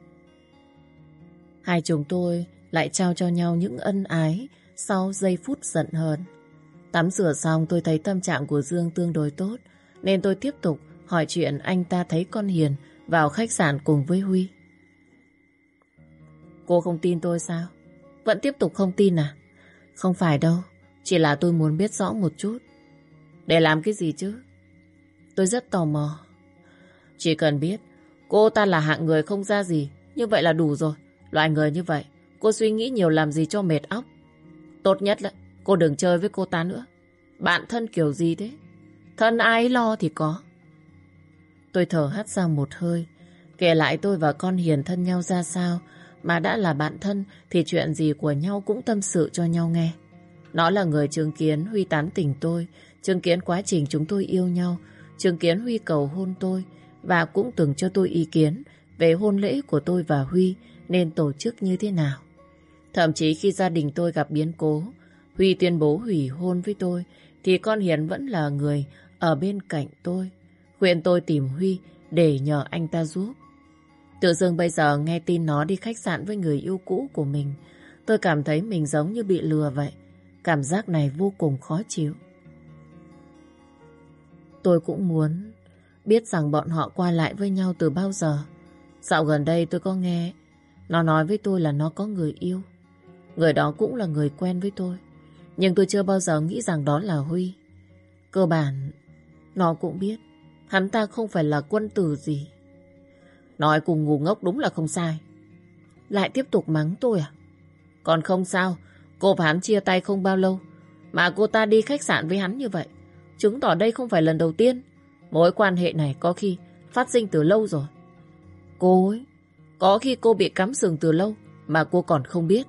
Hai chúng tôi lại trao cho nhau những ân ái sau giây phút giận hờn. Tắm rửa xong tôi thấy tâm trạng của Dương tương đối tốt, nên tôi tiếp tục hỏi chuyện anh ta thấy con Hiền vào khách sạn cùng với Huy. Cô không tin tôi sao? Vẫn tiếp tục không tin à? Không phải đâu, chỉ là tôi muốn biết rõ một chút. Để làm cái gì chứ? Tôi rất tò mò. Chỉ cần biết cô ta là hạng người không ra gì, như vậy là đủ rồi. Loại người như vậy, cô suy nghĩ nhiều làm gì cho mệt óc. Tốt nhất là cô đừng chơi với cô ta nữa. Bạn thân kiểu gì thế? Thân ai lo thì có. Tôi thở hắt ra một hơi, kể lại tôi và con Hiền thân nhau ra sao. Mà đã là bạn thân thì chuyện gì của nhau cũng tâm sự cho nhau nghe. Nó là người chứng kiến Huy tán tỉnh tôi, chứng kiến quá trình chúng tôi yêu nhau, chứng kiến Huy cầu hôn tôi, và cũng từng cho tôi ý kiến về hôn lễ của tôi và Huy nên tổ chức như thế nào. Thậm chí khi gia đình tôi gặp biến cố, Huy tuyên bố hủy hôn với tôi, thì con Hiền vẫn là người ở bên cạnh tôi, khuyên tôi tìm Huy để nhờ anh ta giúp. Tự dưng bây giờ nghe tin nó đi khách sạn với người yêu cũ của mình, tôi cảm thấy mình giống như bị lừa vậy. Cảm giác này vô cùng khó chịu. Tôi cũng muốn biết rằng bọn họ qua lại với nhau từ bao giờ. Dạo gần đây tôi có nghe nó nói với tôi là nó có người yêu. Người đó cũng là người quen với tôi. Nhưng tôi chưa bao giờ nghĩ rằng đó là Huy. Cơ bản nó cũng biết hắn ta không phải là quân tử gì. Nói cùng ngu ngốc đúng là không sai. Lại tiếp tục mắng tôi à? Còn không sao, cô và hắn chia tay không bao lâu mà cô ta đi khách sạn với hắn như vậy, chứng tỏ đây không phải lần đầu tiên. Mối quan hệ này có khi phát sinh từ lâu rồi. Cô ấy, có khi cô bị cắm sừng từ lâu mà cô còn không biết.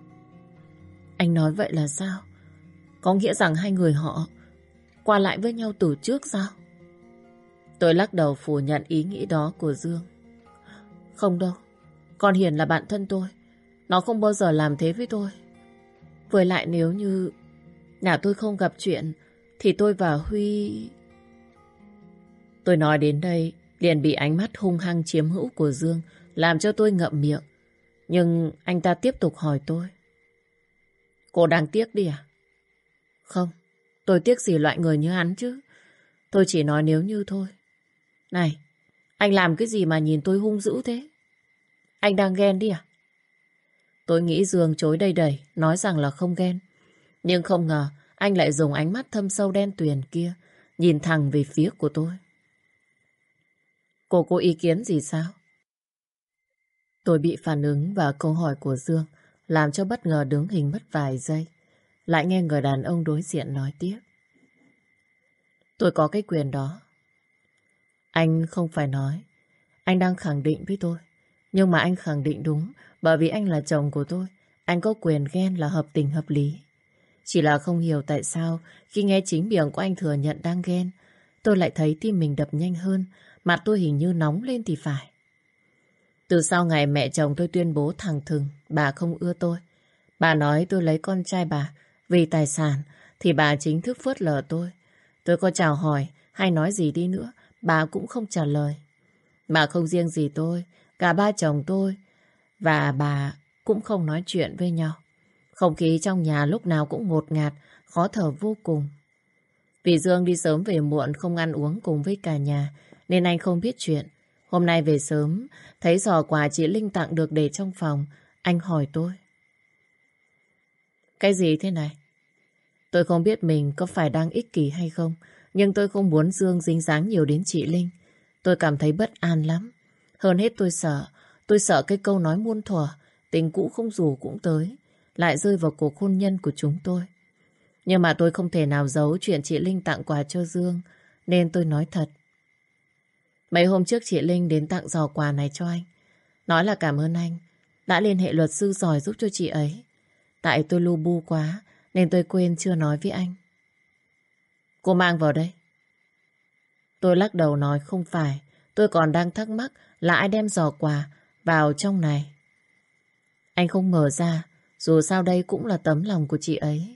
Anh nói vậy là sao? Có nghĩa rằng hai người họ qua lại với nhau từ trước sao? Tôi lắc đầu phủ nhận ý nghĩ đó của Dương. Không đâu, con Hiền là bạn thân tôi. Nó không bao giờ làm thế với tôi. Với lại nếu như nhà tôi không gặp chuyện thì tôi và Huy... Tôi nói đến đây liền bị ánh mắt hung hăng chiếm hữu của Dương làm cho tôi ngậm miệng. Nhưng anh ta tiếp tục hỏi tôi. Cô đang tiếc đi à? Không, tôi tiếc gì loại người như hắn chứ. Tôi chỉ nói nếu như thôi. Này, anh làm cái gì mà nhìn tôi hung dữ thế? Anh đang ghen đi à? Tôi nghĩ Dương chối đầy đầy, nói rằng là không ghen. Nhưng không ngờ anh lại dùng ánh mắt thâm sâu đen tuyền kia nhìn thẳng về phía của tôi. Cô có ý kiến gì sao? Tôi bị phản ứng vào câu hỏi của Dương, làm cho bất ngờ đứng hình mất vài giây. Lại nghe người đàn ông đối diện nói tiếp. Tôi có cái quyền đó. Anh không phải nói. Anh đang khẳng định với tôi. Nhưng mà anh khẳng định đúng, bởi vì anh là chồng của tôi. Anh có quyền ghen là hợp tình hợp lý. Chỉ là không hiểu tại sao khi nghe chính miệng của anh thừa nhận đang ghen, tôi lại thấy tim mình đập nhanh hơn, mặt tôi hình như nóng lên thì phải. Từ sau ngày mẹ chồng tôi tuyên bố thẳng thừng bà không ưa tôi, bà nói tôi lấy con trai bà vì tài sản, thì bà chính thức phớt lờ tôi. Tôi có chào hỏi hay nói gì đi nữa, bà cũng không trả lời. Mà không riêng gì tôi, cả ba chồng tôi và bà cũng không nói chuyện với nhau. Không khí trong nhà lúc nào cũng ngột ngạt, khó thở vô cùng. Vì Dương đi sớm về muộn không ăn uống cùng với cả nhà, nên anh không biết chuyện. Hôm nay về sớm, thấy giỏ quà chị Linh tặng được để trong phòng, anh hỏi tôi. Cái gì thế này? Tôi không biết mình có phải đang ích kỷ hay không, nhưng tôi không muốn Dương dính dáng nhiều đến chị Linh. Tôi cảm thấy bất an lắm. Hơn hết tôi sợ, tôi sợ cái câu nói muôn thuở, tình cũ không rủ cũng tới, lại rơi vào cuộc hôn nhân của chúng tôi. Nhưng mà tôi không thể nào giấu chuyện chị Linh tặng quà cho Dương, nên tôi nói thật. Mấy hôm trước chị Linh đến tặng giỏ quà này cho anh. Nói là cảm ơn anh đã liên hệ luật sư giỏi giúp cho chị ấy. Tại tôi lu bu quá nên tôi quên chưa nói với anh. Cô mang vào đây. Tôi lắc đầu nói không phải. Tôi còn đang thắc mắc là ai đem giỏ quà vào trong này. Anh không mở ra, dù sao đây cũng là tấm lòng của chị ấy.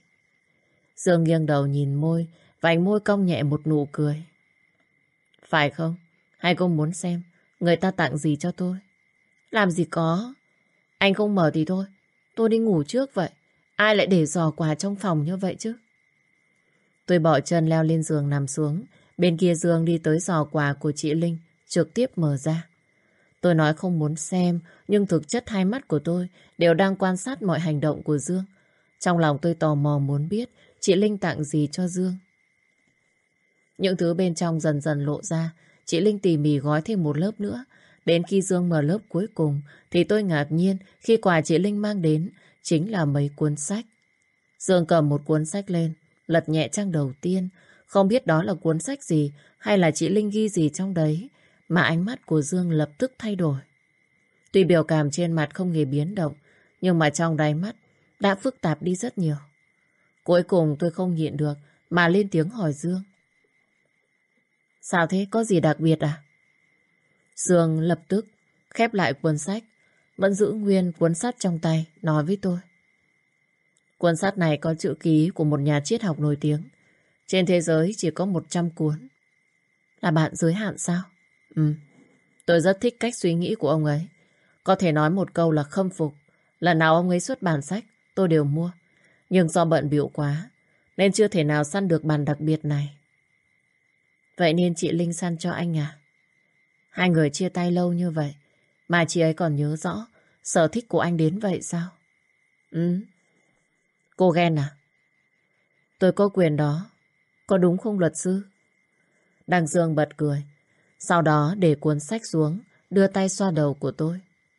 Dương nghiêng đầu nhìn môi và anh môi cong nhẹ một nụ cười. Phải không? Hay cô muốn xem người ta tặng gì cho tôi? Làm gì có. Anh không mở thì thôi. Tôi đi ngủ trước vậy. Ai lại để giỏ quà trong phòng như vậy chứ? Tôi bỏ chân leo lên giường nằm xuống. Bên kia Dương đi tới giỏ quà của chị Linh, trực tiếp mở ra. Tôi nói không muốn xem, nhưng thực chất hai mắt của tôi đều đang quan sát mọi hành động của Dương. Trong lòng tôi tò mò muốn biết chị Linh tặng gì cho Dương. Những thứ bên trong dần dần lộ ra, chị Linh tỉ mỉ gói thêm một lớp nữa. Đến khi Dương mở lớp cuối cùng thì tôi ngạc nhiên khi quà chị Linh mang đến chính là mấy cuốn sách. Dương cầm một cuốn sách lên, lật nhẹ trang đầu tiên. Không biết đó là cuốn sách gì hay là chị Linh ghi gì trong đấy mà ánh mắt của Dương lập tức thay đổi. Tuy biểu cảm trên mặt không hề biến động, nhưng mà trong đáy mắt đã phức tạp đi rất nhiều. Cuối cùng tôi không nhịn được mà lên tiếng hỏi Dương. Sao thế? Có gì đặc biệt à? Dương lập tức khép lại cuốn sách, vẫn giữ nguyên cuốn sách trong tay, nói với tôi. Cuốn sách này có chữ ký của một nhà triết học nổi tiếng. Trên thế giới chỉ có một trăm cuốn. Là bạn giới hạn sao? Ừ. Tôi rất thích cách suy nghĩ của ông ấy. Có thể nói một câu là khâm phục. Lần nào ông ấy xuất bản sách, tôi đều mua. Nhưng do bận bịu quá, nên chưa thể nào săn được bản đặc biệt này. Vậy nên chị Linh săn cho anh à? Hai người chia tay lâu như vậy, mà chị ấy còn nhớ rõ sở thích của anh đến vậy sao? Ừ. Cô ghen à? Tôi có quyền đó. Có đúng không luật sư? Đằng Dương bật cười. Sau đó để cuốn sách xuống, đưa tay xoa đầu của tôi.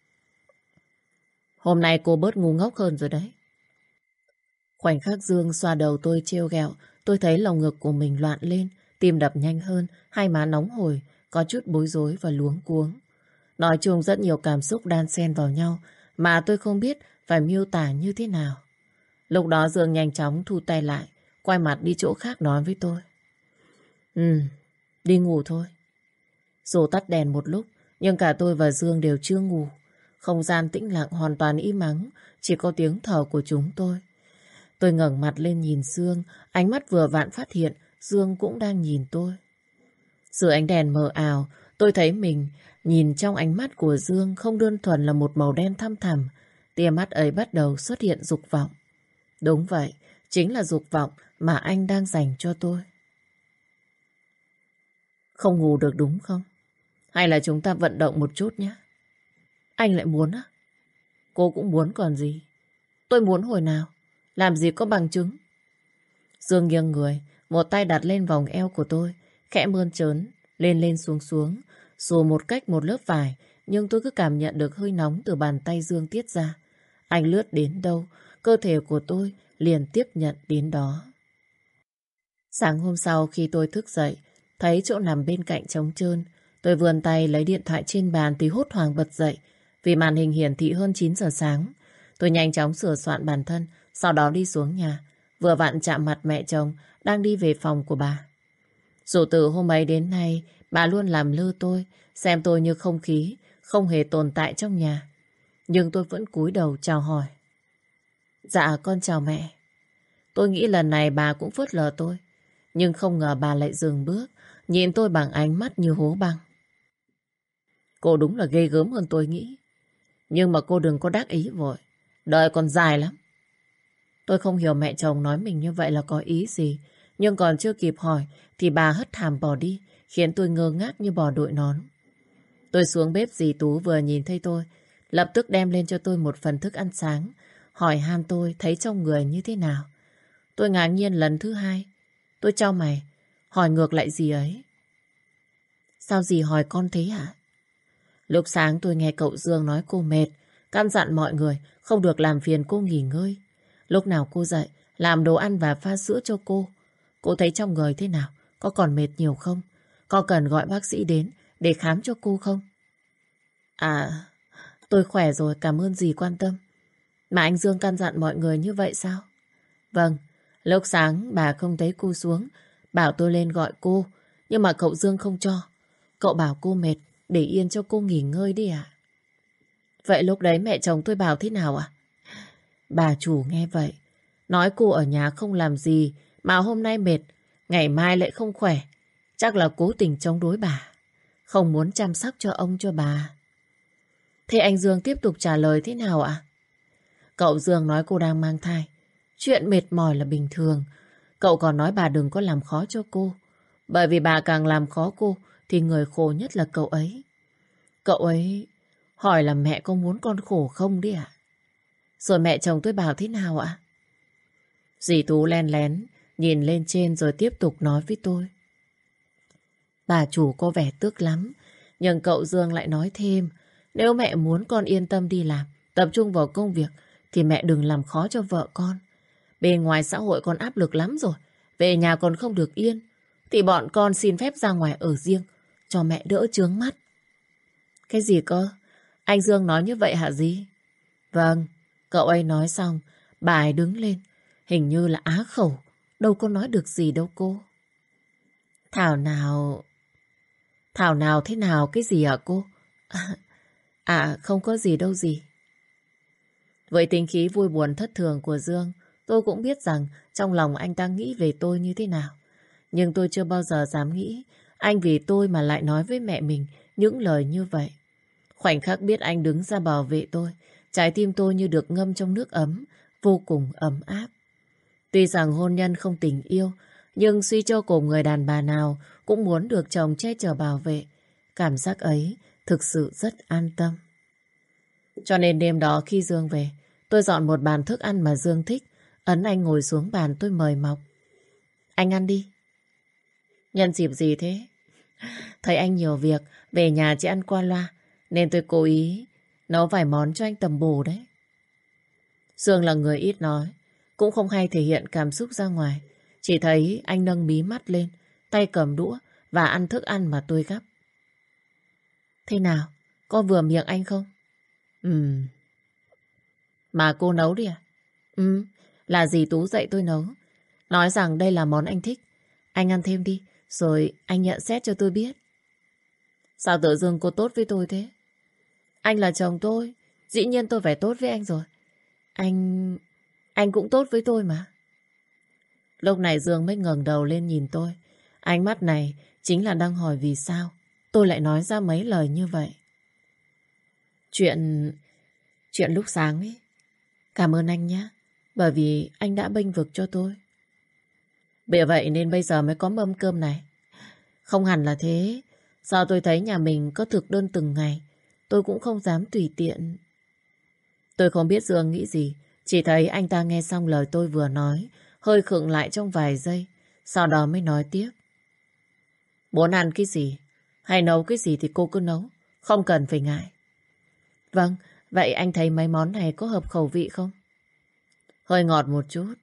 Hôm nay cô bớt ngu ngốc hơn rồi đấy. Khoảnh khắc Dương xoa đầu tôi trêu ghẹo, tôi thấy lòng ngực của mình loạn lên, tim đập nhanh hơn, hai má nóng hổi, có chút bối rối và luống cuống. Nói chung rất nhiều cảm xúc đan xen vào nhau mà tôi không biết phải miêu tả như thế nào. Lúc đó Dương nhanh chóng thu tay lại, quay mặt đi chỗ khác nói với tôi. Ừ, đi ngủ thôi. Dù tắt đèn một lúc, nhưng cả tôi và Dương đều chưa ngủ. Không gian tĩnh lặng hoàn toàn im ắng, chỉ có tiếng thở của chúng tôi. Tôi ngẩng mặt lên nhìn Dương, ánh mắt vừa vặn phát hiện Dương cũng đang nhìn tôi. Dưới ánh đèn mờ ảo, tôi thấy mình nhìn trong ánh mắt của Dương không đơn thuần là một màu đen thăm thẳm, tia mắt ấy bắt đầu xuất hiện dục vọng. Đúng vậy, chính là dục vọng mà anh đang dành cho tôi. Không ngủ được đúng không? Hay là chúng ta vận động một chút nhé? Anh lại muốn á? Cô cũng muốn còn gì? Tôi muốn hồi nào? Làm gì có bằng chứng? Dương nghiêng người, một tay đặt lên vòng eo của tôi, khẽ mơn trớn, lên lên xuống xuống, dù một cách một lớp vải, nhưng tôi cứ cảm nhận được hơi nóng từ bàn tay Dương tiết ra. Anh lướt đến đâu, cơ thể của tôi liền tiếp nhận đến đó. Sáng hôm sau khi tôi thức dậy, thấy chỗ nằm bên cạnh trống trơn, tôi vươn tay lấy điện thoại trên bàn thì hốt hoảng bật dậy, vì màn hình hiển thị hơn chín giờ sáng. Tôi nhanh chóng sửa soạn bản thân, sau đó đi xuống nhà, vừa vặn chạm mặt mẹ chồng đang đi về phòng của bà. Dù từ hôm ấy đến nay, bà luôn làm lơ tôi, xem tôi như không khí, không hề tồn tại trong nhà. Nhưng tôi vẫn cúi đầu chào hỏi. Dạ, con chào mẹ. Tôi nghĩ lần này bà cũng phớt lờ tôi, nhưng không ngờ bà lại dừng bước, nhìn tôi bằng ánh mắt như hố băng. Cô đúng là ghê gớm hơn tôi nghĩ. Nhưng mà cô đừng có đắc ý vội, đời còn dài lắm. Tôi không hiểu mẹ chồng nói mình như vậy là có ý gì, nhưng còn chưa kịp hỏi thì bà hất hàm bỏ đi, khiến tôi ngơ ngác như bò đội nón. Tôi xuống bếp dì Tú vừa nhìn thấy tôi, lập tức đem lên cho tôi một phần thức ăn sáng, hỏi han tôi thấy trong người như thế nào. Tôi ngạc nhiên lần thứ hai. Tôi chau mày, hỏi ngược lại dì ấy. Sao dì hỏi con thế hả? Lúc sáng tôi nghe cậu Dương nói cô mệt, căn dặn mọi người không được làm phiền cô nghỉ ngơi. Lúc nào cô dậy, làm đồ ăn và pha sữa cho cô. Cô thấy trong người thế nào? Có còn mệt nhiều không? Có cần gọi bác sĩ đến để khám cho cô không? À, tôi khỏe rồi, cảm ơn dì quan tâm. Mà anh Dương căn dặn mọi người như vậy sao? Vâng, lúc sáng bà không thấy cô xuống, bảo tôi lên gọi cô, nhưng mà cậu Dương không cho. Cậu bảo cô mệt, để yên cho cô nghỉ ngơi đi à? Vậy lúc đấy mẹ chồng tôi bảo thế nào à? Bà chủ nghe vậy, nói cô ở nhà không làm gì, mà hôm nay mệt, ngày mai lại không khỏe. Chắc là cố tình chống đối bà. không muốn chăm sóc cho ông cho bà. Thế anh Dương tiếp tục trả lời thế nào ạ? Cậu Dương nói cô đang mang thai. Chuyện mệt mỏi là bình thường. Cậu còn nói bà đừng có làm khó cho cô. Bởi vì bà càng làm khó cô thì người khổ nhất là cậu ấy. Cậu ấy hỏi là mẹ có muốn con khổ không đi ạ? Rồi mẹ chồng tôi bảo thế nào ạ? Dì Tú len lén nhìn lên trên rồi tiếp tục nói với tôi. Bà chủ có vẻ tức lắm, nhưng cậu Dương lại nói thêm, nếu mẹ muốn con yên tâm đi làm, tập trung vào công việc, thì mẹ đừng làm khó cho vợ con. Bên ngoài xã hội con áp lực lắm rồi, về nhà còn không được yên, thì bọn con xin phép ra ngoài ở riêng, cho mẹ đỡ chướng mắt. Cái gì cơ? Anh Dương nói như vậy hả dì? Vâng, cậu ấy nói xong, bà ấy đứng lên, hình như là á khẩu, đâu có nói được gì đâu cô. Thảo nào... Thảo nào thế nào cái gì hả cô? À, à không có gì đâu gì. Với tính khí vui buồn thất thường của Dương, tôi cũng biết rằng trong lòng anh ta nghĩ về tôi như thế nào. Nhưng tôi chưa bao giờ dám nghĩ anh vì tôi mà lại nói với mẹ mình những lời như vậy. Khoảnh khắc biết anh đứng ra bảo vệ tôi, trái tim tôi như được ngâm trong nước ấm, vô cùng ấm áp. Tuy rằng hôn nhân không tình yêu, nhưng suy cho cùng người đàn bà nào cũng muốn được chồng che chở bảo vệ. Cảm giác ấy thực sự rất an tâm. Cho nên đêm đó khi Dương về, tôi dọn một bàn thức ăn mà Dương thích, ấn anh ngồi xuống bàn tôi mời mọc. Anh ăn đi. Nhân dịp gì thế? Thấy anh nhiều việc, về nhà chỉ ăn qua loa, nên tôi cố ý nấu vài món cho anh tầm bổ đấy. Dương là người ít nói, cũng không hay thể hiện cảm xúc ra ngoài. Chỉ thấy anh nâng mí mắt lên, tay cầm đũa và ăn thức ăn mà tôi gắp. Thế nào? Có vừa miệng anh không? Ừm. Mà cô nấu đi à? Ừm, là dì Tú dạy tôi nấu. Nói rằng đây là món anh thích. Anh ăn thêm đi, rồi anh nhận xét cho tôi biết. Sao tự dưng cô tốt với tôi thế? Anh là chồng tôi, dĩ nhiên tôi phải tốt với anh rồi. Anh... Anh cũng tốt với tôi mà. Lúc này Dương mới ngẩng đầu lên nhìn tôi. Ánh mắt này chính là đang hỏi vì sao tôi lại nói ra mấy lời như vậy. Chuyện... Chuyện lúc sáng ấy. Cảm ơn anh nhé. Bởi vì anh đã bênh vực cho tôi. Bởi vậy nên bây giờ mới có mâm cơm này. Không hẳn là thế. Sao tôi thấy nhà mình có thực đơn từng ngày, tôi cũng không dám tùy tiện. Tôi không biết Dương nghĩ gì. Chỉ thấy anh ta nghe xong lời tôi vừa nói, hơi khựng lại trong vài giây, sau đó mới nói tiếp. Muốn ăn cái gì, hay nấu cái gì thì cô cứ nấu, không cần phải ngại. Vâng, vậy anh thấy mấy món này có hợp khẩu vị không? Hơi ngọt một chút.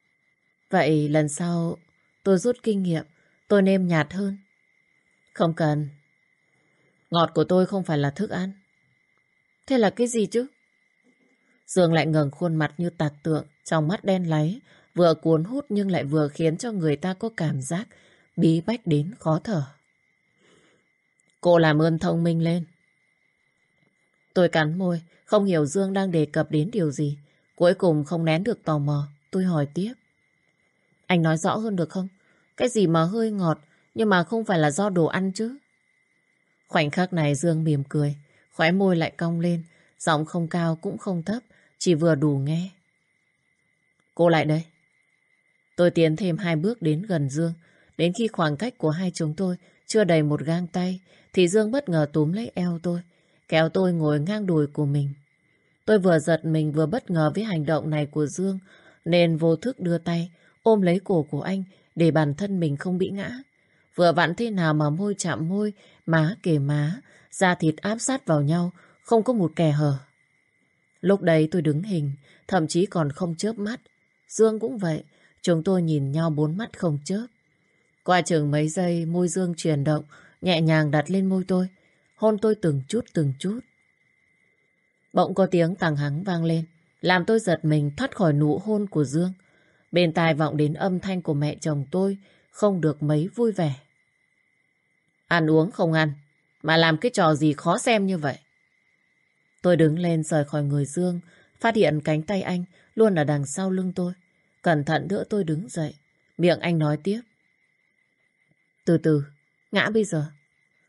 Vậy lần sau tôi rút kinh nghiệm, tôi nêm nhạt hơn. Không cần. Ngọt của tôi không phải là thức ăn. Thế là cái gì chứ? Dương lại ngẩng khuôn mặt như tạc tượng, trong mắt đen láy, vừa cuốn hút nhưng lại vừa khiến cho người ta có cảm giác bí bách đến khó thở. Cô làm ơn thông minh lên. Tôi cắn môi, không hiểu Dương đang đề cập đến điều gì. Cuối cùng không nén được tò mò, tôi hỏi tiếp. Anh nói rõ hơn được không? Cái gì mà hơi ngọt, nhưng mà không phải là do đồ ăn chứ? Khoảnh khắc này Dương mỉm cười, khóe môi lại cong lên, giọng không cao cũng không thấp, chỉ vừa đủ nghe. Cô lại đây. Tôi tiến thêm hai bước đến gần Dương. Đến khi khoảng cách của hai chúng tôi chưa đầy một gang tay, thì Dương bất ngờ túm lấy eo tôi, kéo tôi ngồi ngang đùi của mình. Tôi vừa giật mình vừa bất ngờ với hành động này của Dương, nên vô thức đưa tay ôm lấy cổ của anh để bản thân mình không bị ngã. Vừa vặn thế nào mà môi chạm môi, má kề má, da thịt áp sát vào nhau, không có một kẻ hở. Lúc đấy tôi đứng hình, thậm chí còn không chớp mắt. Dương cũng vậy, chúng tôi nhìn nhau bốn mắt không chớp. Qua chừng mấy giây, môi Dương chuyển động, nhẹ nhàng đặt lên môi tôi, hôn tôi từng chút từng chút. Bỗng có tiếng tằng hắng vang lên, làm tôi giật mình thoát khỏi nụ hôn của Dương. Bên tai vọng đến âm thanh của mẹ chồng tôi, không được mấy vui vẻ. Ăn uống không ăn, mà làm cái trò gì khó xem như vậy. Tôi đứng lên rời khỏi người Dương, phát hiện cánh tay anh luôn ở đằng sau lưng tôi. Cẩn thận đỡ tôi đứng dậy. Miệng anh nói tiếp. Từ từ, ngã bây giờ.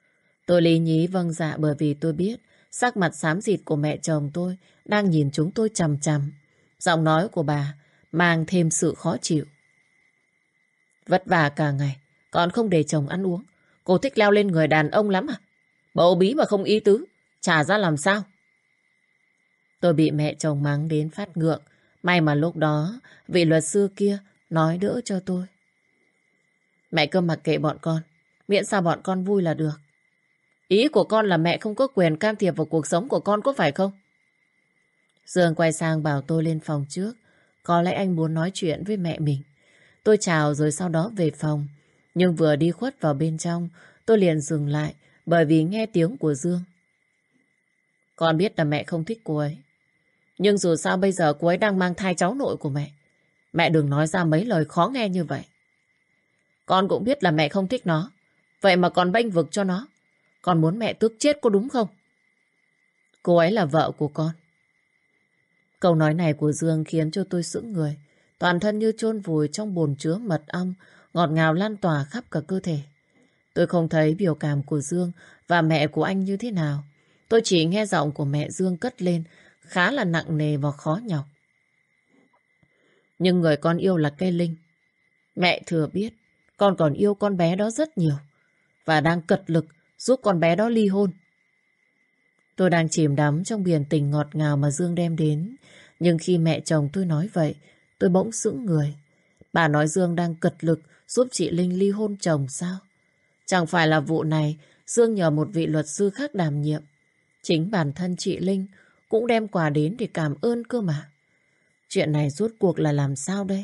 Tôi lý nhí vâng dạ bởi vì tôi biết sắc mặt xám xịt của mẹ chồng tôi đang nhìn chúng tôi chằm chằm. Giọng nói của bà mang thêm sự khó chịu. Vất vả cả ngày, còn không để chồng ăn uống. Cô thích leo lên người đàn ông lắm à? Bầu bí mà không ý tứ, trả ra làm sao? Tôi bị mẹ chồng mắng đến phát ngượng. May mà lúc đó vị luật sư kia nói đỡ cho tôi. Mẹ cứ mặc kệ bọn con, miễn sao bọn con vui là được. Ý của con là mẹ không có quyền can thiệp vào cuộc sống của con có phải không? Dương quay sang bảo tôi lên phòng trước. Có lẽ anh muốn nói chuyện với mẹ mình. Tôi chào rồi sau đó về phòng. Nhưng vừa đi khuất vào bên trong, tôi liền dừng lại bởi vì nghe tiếng của Dương. Con biết là mẹ không thích cô ấy. Nhưng dù sao bây giờ cô ấy đang mang thai cháu nội của mẹ. Mẹ đừng nói ra mấy lời khó nghe như vậy. Con cũng biết là mẹ không thích nó. Vậy mà còn bênh vực cho nó. Con muốn mẹ tức chết có đúng không? Cô ấy là vợ của con. Câu nói này của Dương khiến cho tôi sững người. Toàn thân như chôn vùi trong bồn chứa mật ong, ngọt ngào lan tỏa khắp cả cơ thể. Tôi không thấy biểu cảm của Dương và mẹ của anh như thế nào. Tôi chỉ nghe giọng của mẹ Dương cất lên khá là nặng nề và khó nhọc. Nhưng người con yêu là cây Linh. Mẹ thừa biết con còn yêu con bé đó rất nhiều và đang cật lực giúp con bé đó ly hôn. Tôi đang chìm đắm trong biển tình ngọt ngào mà Dương đem đến. Nhưng khi mẹ chồng tôi nói vậy, tôi bỗng sững người. Bà nói Dương đang cật lực giúp chị Linh ly hôn chồng sao? Chẳng phải là vụ này Dương nhờ một vị luật sư khác đảm nhiệm. Chính bản thân chị Linh cũng đem quà đến để cảm ơn cơ mà. Chuyện này rốt cuộc là làm sao đây?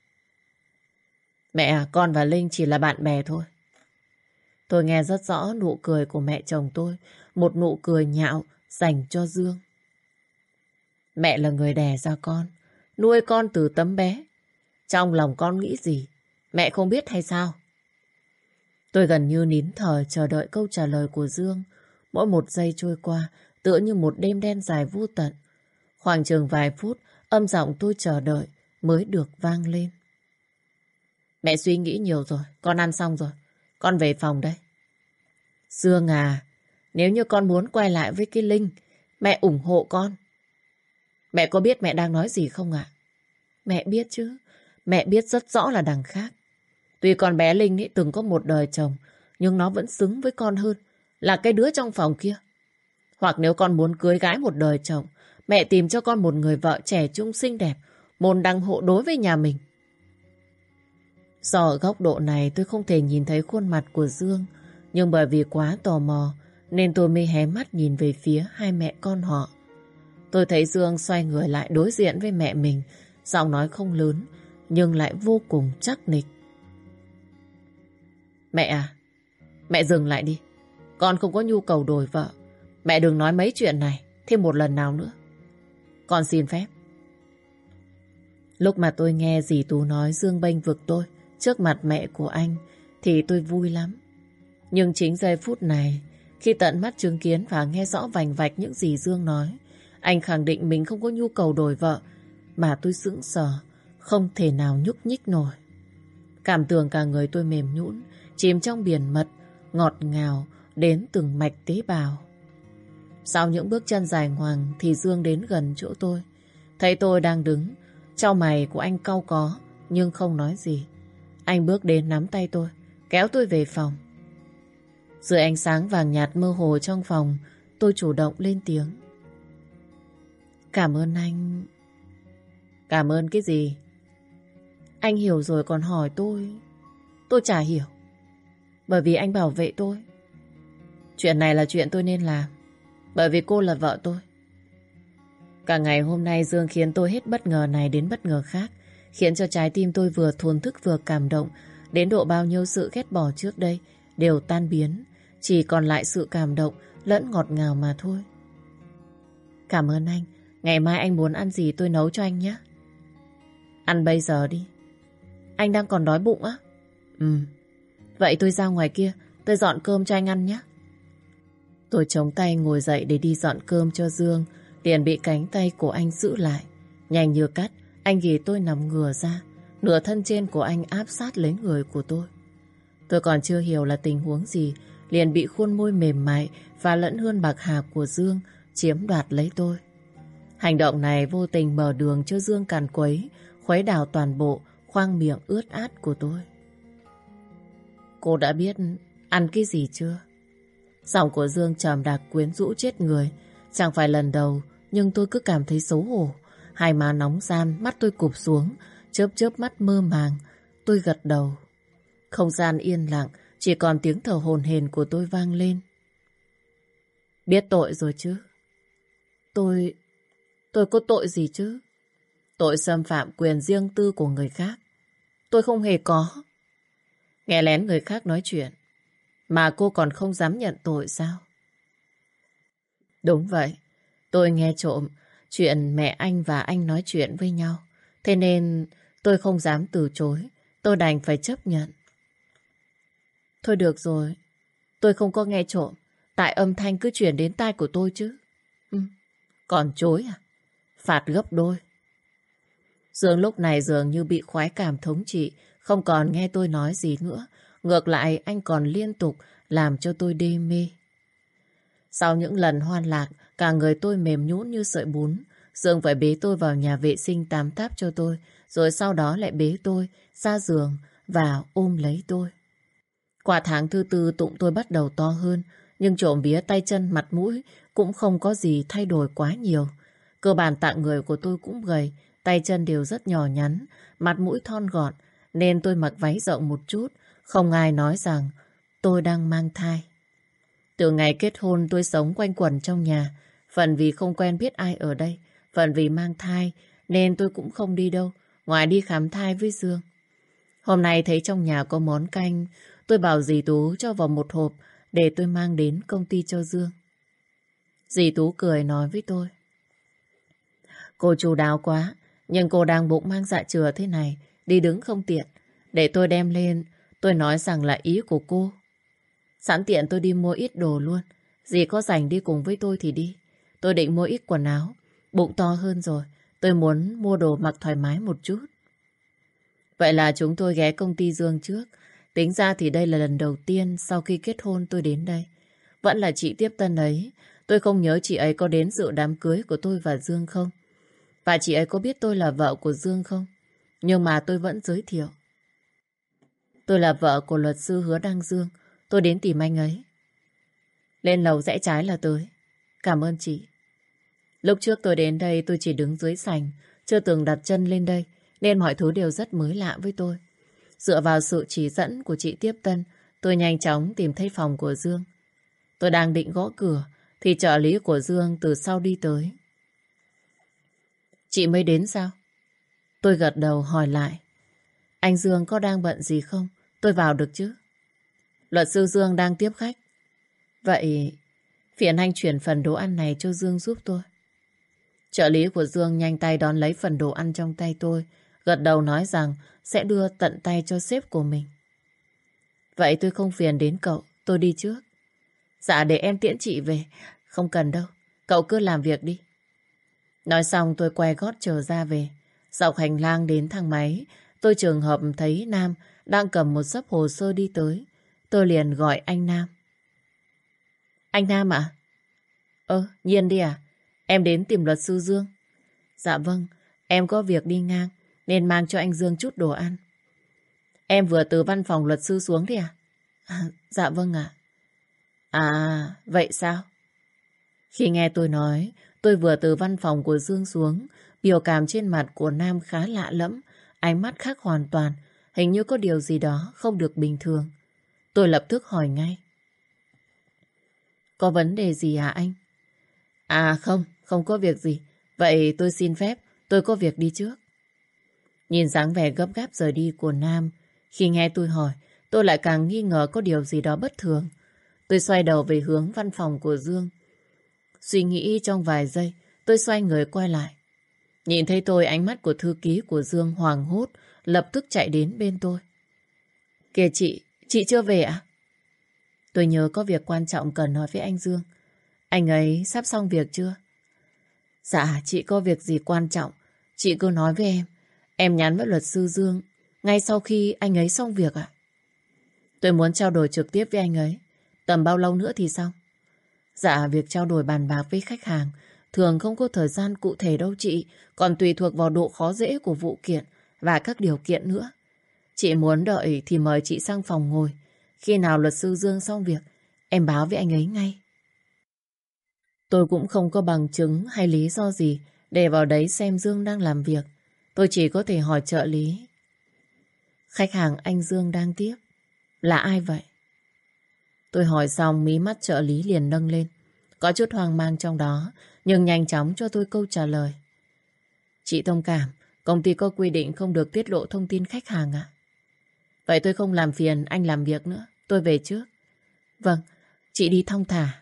Mẹ à, con và Linh chỉ là bạn bè thôi. Tôi nghe rất rõ nụ cười của mẹ chồng tôi. Một nụ cười nhạo dành cho Dương. Mẹ là người đẻ ra con, nuôi con từ tấm bé. Trong lòng con nghĩ gì, mẹ không biết hay sao? Tôi gần như nín thở chờ đợi câu trả lời của Dương. Mỗi một giây trôi qua tựa như một đêm đen dài vô tận. Khoảng chừng vài phút, âm giọng tôi chờ đợi mới được vang lên. Mẹ suy nghĩ nhiều rồi, con ăn xong rồi. Con về phòng đây. Dương à, nếu như con muốn quay lại với cái Linh, mẹ ủng hộ con. Mẹ có biết mẹ đang nói gì không ạ? Mẹ biết chứ. Mẹ biết rất rõ là đằng khác. Tuy con bé Linh ấy từng có một đời chồng, nhưng nó vẫn xứng với con hơn là cái đứa trong phòng kia. Hoặc nếu con muốn cưới gái một đời chồng, mẹ tìm cho con một người vợ trẻ trung xinh đẹp, môn đăng hộ đối với nhà mình. Do ở góc độ này tôi không thể nhìn thấy khuôn mặt của Dương, nhưng bởi vì quá tò mò nên tôi mới hé mắt nhìn về phía hai mẹ con họ. Tôi thấy Dương xoay người lại đối diện với mẹ mình, giọng nói không lớn nhưng lại vô cùng chắc nịch. Mẹ à, mẹ dừng lại đi. Con không có nhu cầu đổi vợ. Mẹ đừng nói mấy chuyện này thêm một lần nào nữa. Con xin phép. Lúc mà tôi nghe dì Tú nói Dương bênh vực tôi trước mặt mẹ của anh thì tôi vui lắm. Nhưng chính giây phút này, khi tận mắt chứng kiến và nghe rõ vành vạch những gì Dương nói, anh khẳng định mình không có nhu cầu đổi vợ, mà tôi sững sờ, không thể nào nhúc nhích nổi. Cảm tưởng cả người tôi mềm nhũn, chìm trong biển mật, ngọt ngào đến từng mạch tế bào. Sau những bước chân dài ngoằng thì Dương đến gần chỗ tôi. Thấy tôi đang đứng, chau mày của anh cau có nhưng không nói gì. Anh bước đến nắm tay tôi, kéo tôi về phòng. Dưới ánh sáng vàng nhạt mơ hồ trong phòng, tôi chủ động lên tiếng. Cảm ơn anh. Cảm ơn cái gì? Anh hiểu rồi còn hỏi tôi. Tôi chả hiểu. Bởi vì anh bảo vệ tôi. Chuyện này là chuyện tôi nên làm, bởi vì cô là vợ tôi. Cả ngày hôm nay Dương khiến tôi hết bất ngờ này đến bất ngờ khác, khiến cho trái tim tôi vừa thổn thức vừa cảm động. Đến độ bao nhiêu sự ghét bỏ trước đây đều tan biến, chỉ còn lại sự cảm động lẫn ngọt ngào mà thôi. Cảm ơn anh. Ngày mai anh muốn ăn gì tôi nấu cho anh nhé. Ăn bây giờ đi. Anh đang còn đói bụng á? Ừ. Vậy tôi ra ngoài kia, tôi dọn cơm cho anh ăn nhé. Tôi chống tay ngồi dậy để đi dọn cơm cho Dương, liền bị cánh tay của anh giữ lại. Nhanh như cắt, anh ghì tôi nằm ngửa ra, nửa thân trên của anh áp sát lấy người của tôi. Tôi còn chưa hiểu là tình huống gì liền bị khuôn môi mềm mại và lẫn hơn bạc hà của Dương chiếm đoạt lấy tôi. Hành động này vô tình mở đường cho Dương càn quấy, khuấy đảo toàn bộ khoang miệng ướt át của tôi. Cô đã biết ăn cái gì chưa? Giọng của Dương trầm đặc quyến rũ chết người. Chẳng phải lần đầu, nhưng tôi cứ cảm thấy xấu hổ. Hai má nóng ran, mắt tôi cụp xuống, chớp chớp mắt mơ màng. Tôi gật đầu. Không gian yên lặng, chỉ còn tiếng thở hổn hển của tôi vang lên. Biết tội rồi chứ? Tôi... Tôi có tội gì chứ? Tội xâm phạm quyền riêng tư của người khác. Tôi không hề có. Nghe lén người khác nói chuyện, mà cô còn không dám nhận tội sao? Đúng vậy. Tôi nghe trộm chuyện mẹ anh và anh nói chuyện với nhau. Thế nên tôi không dám từ chối. Tôi đành phải chấp nhận. Thôi được rồi. Tôi không có nghe trộm. Tại âm thanh cứ chuyển đến tai của tôi chứ. Ừ. Còn chối à? Phạt gấp đôi. Dương lúc này dường như bị khoái cảm thống trị, không còn nghe tôi nói gì nữa. Ngược lại anh còn liên tục làm cho tôi đê mê. Sau những lần hoan lạc, cả người tôi mềm nhũn như sợi bún. Dương phải bế tôi vào nhà vệ sinh tắm táp cho tôi, rồi sau đó lại bế tôi ra giường và ôm lấy tôi. Qua tháng thứ tư tụng tôi bắt đầu to hơn, nhưng trộm vía tay chân mặt mũi cũng không có gì thay đổi quá nhiều. Cơ bản tạng người của tôi cũng gầy, tay chân đều rất nhỏ nhắn, mặt mũi thon gọn, nên tôi mặc váy rộng một chút, không ai nói rằng tôi đang mang thai. Từ ngày kết hôn tôi sống quanh quẩn trong nhà, phần vì không quen biết ai ở đây, phần vì mang thai nên tôi cũng không đi đâu, ngoài đi khám thai với Dương. Hôm nay thấy trong nhà có món canh, tôi bảo dì Tú cho vào một hộp để tôi mang đến công ty cho Dương. Dì Tú cười nói với tôi. Cô chu đáo quá, nhưng cô đang bụng mang dạ chửa thế này, đi đứng không tiện. Để tôi đem lên, tôi nói rằng là ý của cô. Sẵn tiện tôi đi mua ít đồ luôn. Dì có rảnh đi cùng với tôi thì đi. Tôi định mua ít quần áo. Bụng to hơn rồi. Tôi muốn mua đồ mặc thoải mái một chút. Vậy là chúng tôi ghé công ty Dương trước. Tính ra thì đây là lần đầu tiên sau khi kết hôn tôi đến đây. Vẫn là chị tiếp tân ấy. Tôi không nhớ chị ấy có đến dự đám cưới của tôi và Dương không. Và chị ấy có biết tôi là vợ của Dương không? Nhưng mà tôi vẫn giới thiệu. Tôi là vợ của luật sư Hứa Đăng Dương. Tôi đến tìm anh ấy. Lên lầu rẽ trái là tới. Cảm ơn chị. Lúc trước tôi đến đây tôi chỉ đứng dưới sảnh, chưa từng đặt chân lên đây, nên mọi thứ đều rất mới lạ với tôi. Dựa vào sự chỉ dẫn của chị tiếp tân, tôi nhanh chóng tìm thấy phòng của Dương. Tôi đang định gõ cửa, thì trợ lý của Dương từ sau đi tới. Chị mới đến sao? Tôi gật đầu hỏi lại. Anh Dương có đang bận gì không? Tôi vào được chứ? Luật sư Dương đang tiếp khách. Vậy phiền anh chuyển phần đồ ăn này cho Dương giúp tôi. Trợ lý của Dương nhanh tay đón lấy phần đồ ăn trong tay tôi, gật đầu nói rằng sẽ đưa tận tay cho sếp của mình. Vậy tôi không phiền đến cậu, tôi đi trước. Dạ để em tiễn chị về. Không cần đâu, cậu cứ làm việc đi. Nói xong tôi quay gót chờ ra về. Dọc hành lang đến thang máy, tôi trường hợp thấy Nam đang cầm một xấp hồ sơ đi tới. Tôi liền gọi anh Nam. Anh Nam ạ? Ơ, Nhiên đi à? Em đến tìm luật sư Dương. Dạ vâng, em có việc đi ngang nên mang cho anh Dương chút đồ ăn. Em vừa từ văn phòng luật sư xuống đi à? À dạ vâng ạ. À, vậy sao? Khi nghe tôi nói, tôi vừa từ văn phòng của Dương xuống, biểu cảm trên mặt của Nam khá lạ lẫm, ánh mắt khác hoàn toàn, hình như có điều gì đó không được bình thường. Tôi lập tức hỏi ngay. Có vấn đề gì hả anh? À không, không có việc gì. Vậy tôi xin phép, tôi có việc đi trước. Nhìn dáng vẻ gấp gáp rời đi của Nam, khi nghe tôi hỏi, tôi lại càng nghi ngờ có điều gì đó bất thường. Tôi xoay đầu về hướng văn phòng của Dương. Suy nghĩ trong vài giây, tôi xoay người quay lại. Nhìn thấy tôi, ánh mắt của thư ký của Dương hoảng hốt, lập tức chạy đến bên tôi. Kìa chị, chị chưa về ạ? Tôi nhớ có việc quan trọng cần nói với anh Dương. Anh ấy sắp xong việc chưa? Dạ, chị có việc gì quan trọng, chị cứ nói với em. Em nhắn với luật sư Dương ngay sau khi anh ấy xong việc ạ. Tôi muốn trao đổi trực tiếp với anh ấy. Tầm bao lâu nữa thì xong? Dạ, việc trao đổi bàn bạc với khách hàng thường không có thời gian cụ thể đâu chị, còn tùy thuộc vào độ khó dễ của vụ kiện và các điều kiện nữa. Chị muốn đợi thì mời chị sang phòng ngồi. Khi nào luật sư Dương xong việc, em báo với anh ấy ngay. Tôi cũng không có bằng chứng hay lý do gì để vào đấy xem Dương đang làm việc. Tôi chỉ có thể hỏi trợ lý. Khách hàng anh Dương đang tiếp là ai vậy? Tôi hỏi xong mí mắt trợ lý liền nâng lên. Có chút hoang mang trong đó, nhưng nhanh chóng cho tôi câu trả lời. Chị thông cảm, công ty có quy định không được tiết lộ thông tin khách hàng ạ. Vậy tôi không làm phiền anh làm việc nữa, tôi về trước. Vâng, chị đi thong thả.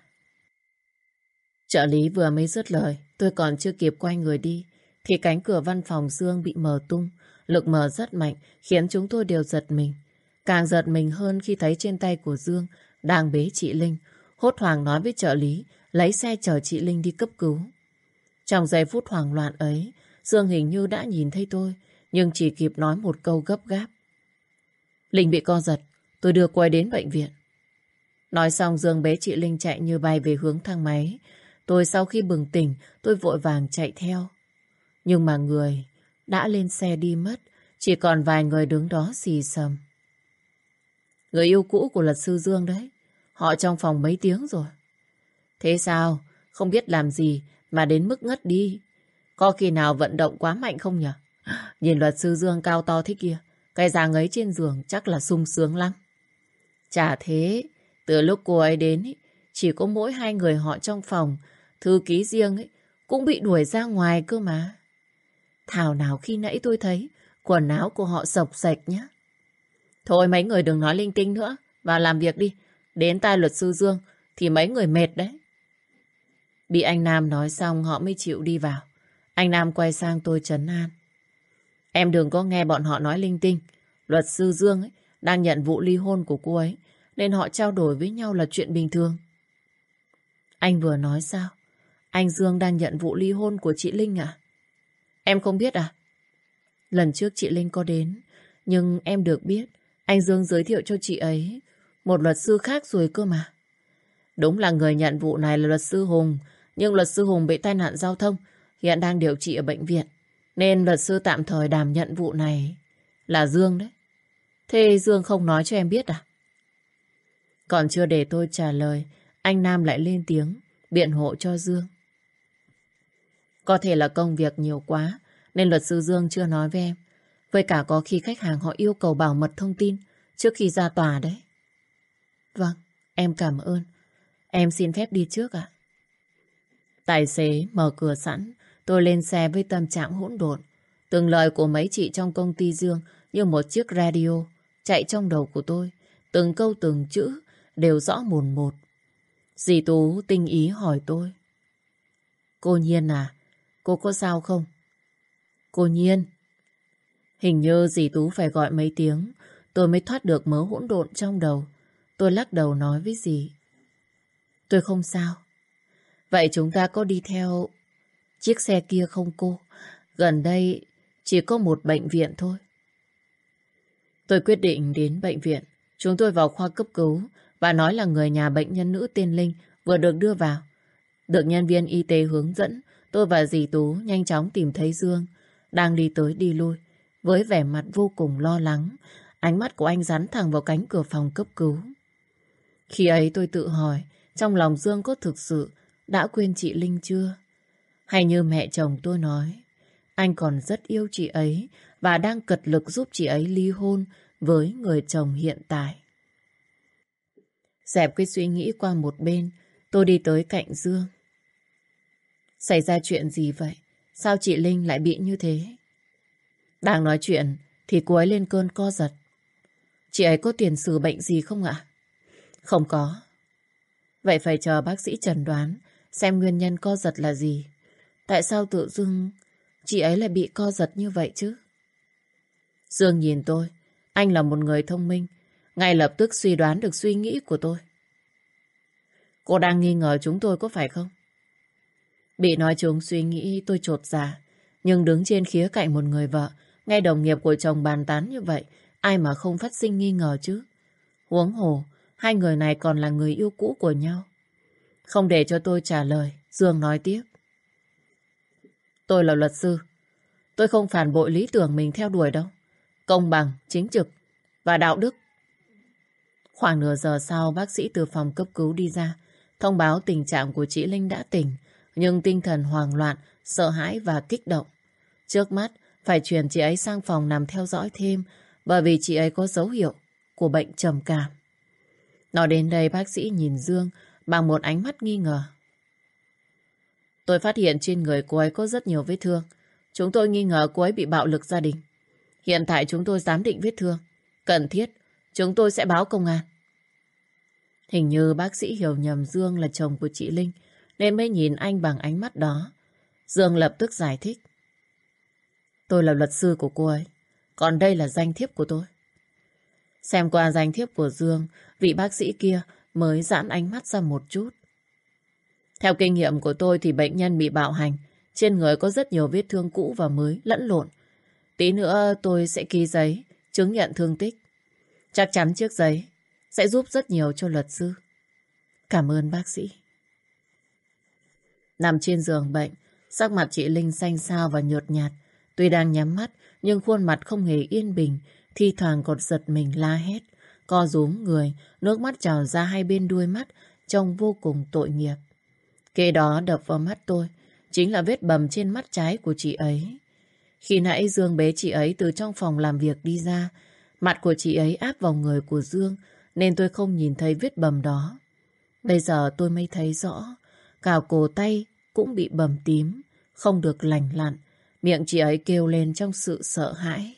Trợ lý vừa mới dứt lời, tôi còn chưa kịp quay người đi, thì cánh cửa văn phòng Dương bị mở tung. Lực mở rất mạnh, khiến chúng tôi đều giật mình. Càng giật mình hơn khi thấy trên tay của Dương đang bế chị Linh, hốt hoảng nói với trợ lý lấy xe chở chị Linh đi cấp cứu. Trong giây phút hoảng loạn ấy, Dương hình như đã nhìn thấy tôi, nhưng chỉ kịp nói một câu gấp gáp. Linh bị co giật, tôi đưa cô ấy đến bệnh viện. Nói xong Dương bế chị Linh chạy như bay về hướng thang máy. Tôi sau khi bừng tỉnh, tôi vội vàng chạy theo. Nhưng mà người đã lên xe đi mất, chỉ còn vài người đứng đó xì xầm. Người yêu cũ của luật sư Dương đấy, họ trong phòng mấy tiếng rồi. Thế sao? Không biết làm gì mà đến mức ngất đi. Có khi nào vận động quá mạnh không nhỉ? Nhìn luật sư Dương cao to thế kia, cái dáng ấy trên giường chắc là sung sướng lắm. Chả thế, từ lúc cô ấy đến ý, chỉ có mỗi hai người họ trong phòng, thư ký riêng ấy cũng bị đuổi ra ngoài cơ mà. Thảo nào khi nãy tôi thấy quần áo của họ xộc xệch nhá. Thôi mấy người đừng nói linh tinh nữa, vào làm việc đi. Đến tai luật sư Dương thì mấy người mệt đấy. Bị anh Nam nói xong họ mới chịu đi vào. Anh Nam quay sang tôi trấn an. Em đừng có nghe bọn họ nói linh tinh. Luật sư Dương ấy đang nhận vụ ly hôn của cô ấy, nên họ trao đổi với nhau là chuyện bình thường. Anh vừa nói sao? Anh Dương đang nhận vụ ly hôn của chị Linh à? Em không biết à? Lần trước chị Linh có đến, nhưng em được biết anh Dương giới thiệu cho chị ấy một luật sư khác rồi cơ mà. Đúng là người nhận vụ này là luật sư Hùng, nhưng luật sư Hùng bị tai nạn giao thông, hiện đang điều trị ở bệnh viện, nên luật sư tạm thời đảm nhận vụ này là Dương đấy. Thế Dương không nói cho em biết à? Còn chưa để tôi trả lời, anh Nam lại lên tiếng biện hộ cho Dương. Có thể là công việc nhiều quá nên luật sư Dương chưa nói với em. Với cả có khi khách hàng họ yêu cầu bảo mật thông tin trước khi ra tòa đấy. Vâng, em cảm ơn. Em xin phép đi trước ạ. Tài xế mở cửa sẵn, tôi lên xe với tâm trạng hỗn độn. Từng lời của mấy chị trong công ty Dương như một chiếc radio chạy trong đầu của tôi. Từng câu từng chữ đều rõ mồn một. Dì Tú tinh ý hỏi tôi. Cô Nhiên à, cô có sao không? Cô Nhiên. Hình như dì Tú phải gọi mấy tiếng tôi mới thoát được mớ hỗn độn trong đầu. Tôi lắc đầu nói với dì. Tôi không sao. Vậy chúng ta có đi theo chiếc xe kia không cô? Gần đây chỉ có một bệnh viện thôi. Tôi quyết định đến bệnh viện. Chúng tôi vào khoa cấp cứu và nói là người nhà bệnh nhân nữ tên Linh vừa được đưa vào. Được nhân viên y tế hướng dẫn, tôi và dì Tú nhanh chóng tìm thấy Dương đang đi tới đi lui với vẻ mặt vô cùng lo lắng. Ánh mắt của anh dán thẳng vào cánh cửa phòng cấp cứu. Khi ấy tôi tự hỏi trong lòng Dương có thực sự đã quên chị Linh chưa? Hay như mẹ chồng tôi nói, anh còn rất yêu chị ấy và đang cật lực giúp chị ấy ly hôn với người chồng hiện tại. Dẹp cái suy nghĩ qua một bên, tôi đi tới cạnh Dương. Xảy ra chuyện gì vậy? Sao chị Linh lại bị như thế? Đang nói chuyện thì cô ấy lên cơn co giật. Chị ấy có tiền sử bệnh gì không ạ? Không có. Vậy phải chờ bác sĩ chẩn đoán xem nguyên nhân co giật là gì. Tại sao tự dưng chị ấy lại bị co giật như vậy chứ? Dương nhìn tôi. Anh là một người thông minh, ngay lập tức suy đoán được suy nghĩ của tôi. Cô đang nghi ngờ chúng tôi có phải không? Bị nói trúng suy nghĩ tôi chột dạ. Nhưng đứng trên khía cạnh một người vợ, nghe đồng nghiệp của chồng bàn tán như vậy, ai mà không phát sinh nghi ngờ chứ? Huống hồ, hai người này còn là người yêu cũ của nhau. Không để cho tôi trả lời, Dương nói tiếp. Tôi là luật sư. Tôi không phản bội lý tưởng mình theo đuổi đâu. Công bằng, chính trực và đạo đức. Khoảng nửa giờ sau, bác sĩ từ phòng cấp cứu đi ra, thông báo tình trạng của chị Linh đã tỉnh, nhưng tinh thần hoảng loạn, sợ hãi và kích động. Trước mắt, phải chuyển chị ấy sang phòng nằm theo dõi thêm, bởi vì chị ấy có dấu hiệu của bệnh trầm cảm. Nói đến đây, bác sĩ nhìn Dương bằng một ánh mắt nghi ngờ. Tôi phát hiện trên người cô ấy có rất nhiều vết thương. Chúng tôi nghi ngờ cô ấy bị bạo lực gia đình. Hiện tại chúng tôi giám định vết thương. Cần thiết, chúng tôi sẽ báo công an. Hình như bác sĩ hiểu nhầm Dương là chồng của chị Linh, nên mới nhìn anh bằng ánh mắt đó. Dương lập tức giải thích. Tôi là luật sư của cô ấy, còn đây là danh thiếp của tôi. Xem qua danh thiếp của Dương, vị bác sĩ kia mới giãn ánh mắt ra một chút. Theo kinh nghiệm của tôi thì bệnh nhân bị bạo hành, trên người có rất nhiều vết thương cũ và mới lẫn lộn. Tí nữa tôi sẽ ký giấy chứng nhận thương tích. Chắc chắn chiếc giấy sẽ giúp rất nhiều cho luật sư. Cảm ơn bác sĩ. Nằm trên giường bệnh, sắc mặt chị Linh xanh xao và nhợt nhạt. Tuy đang nhắm mắt, nhưng khuôn mặt không hề yên bình, thi thoảng còn giật mình la hét, co rúm người, nước mắt trào ra hai bên đuôi mắt, trông vô cùng tội nghiệp. Kế đó đập vào mắt tôi, chính là vết bầm trên mắt trái của chị ấy. Khi nãy Dương bế chị ấy từ trong phòng làm việc đi ra, mặt của chị ấy áp vào người của Dương, nên tôi không nhìn thấy vết bầm đó. Bây giờ tôi mới thấy rõ, cả cổ tay cũng bị bầm tím, không được lành lặn. Miệng chị ấy kêu lên trong sự sợ hãi.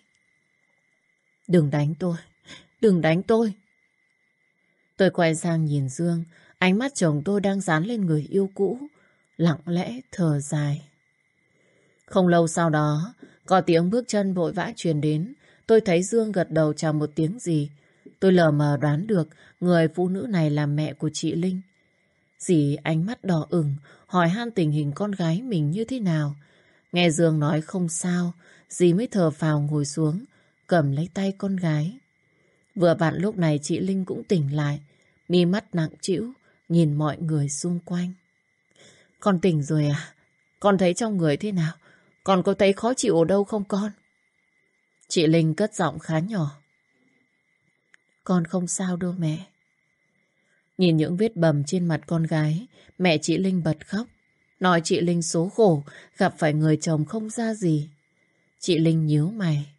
Đừng đánh tôi, đừng đánh tôi. Tôi quay sang nhìn Dương, ánh mắt chồng tôi đang dán lên người yêu cũ, lặng lẽ thở dài. Không lâu sau đó, có tiếng bước chân vội vã truyền đến. Tôi thấy Dương gật đầu chào một tiếng gì. Tôi lờ mờ đoán được người phụ nữ này là mẹ của chị Linh. Dì ánh mắt đỏ ửng, hỏi han tình hình con gái mình như thế nào. Nghe Dương nói không sao, dì mới thở phào ngồi xuống, cầm lấy tay con gái. Vừa vặn lúc này chị Linh cũng tỉnh lại, mi mắt nặng trĩu, nhìn mọi người xung quanh. Con tỉnh rồi à? Con thấy trong người thế nào? Con có thấy khó chịu ở đâu không con? Chị Linh cất giọng khá nhỏ. Con không sao đâu mẹ. Nhìn những vết bầm trên mặt con gái, mẹ chị Linh bật khóc. Nói chị Linh số khổ, gặp phải người chồng không ra gì. Chị Linh nhíu mày.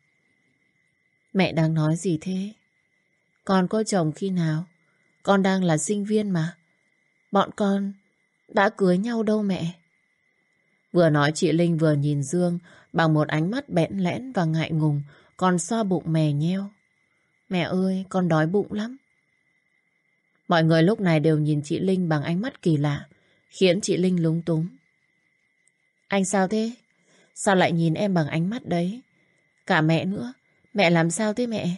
Mẹ đang nói gì thế? Con có chồng khi nào? Con đang là sinh viên mà. Bọn con đã cưới nhau đâu mẹ. Vừa nói chị Linh vừa nhìn Dương bằng một ánh mắt bẽn lẽn và ngại ngùng, còn xoa bụng mè nheo. Mẹ ơi, con đói bụng lắm. Mọi người lúc này đều nhìn chị Linh bằng ánh mắt kỳ lạ, khiến chị Linh lúng túng. Anh sao thế? Sao lại nhìn em bằng ánh mắt đấy? Cả mẹ nữa. Mẹ làm sao thế mẹ?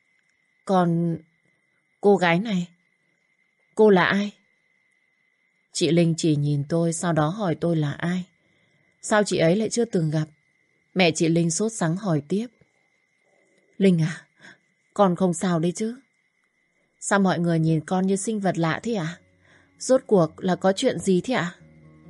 Còn cô gái này, cô là ai? Chị Linh chỉ nhìn tôi, sau đó hỏi tôi là ai. Sao chị ấy lại chưa từng gặp? Mẹ chị Linh sốt sắng hỏi tiếp. Linh à, con không sao đấy chứ? Sao mọi người nhìn con như sinh vật lạ thế ạ? Rốt cuộc là có chuyện gì thế ạ?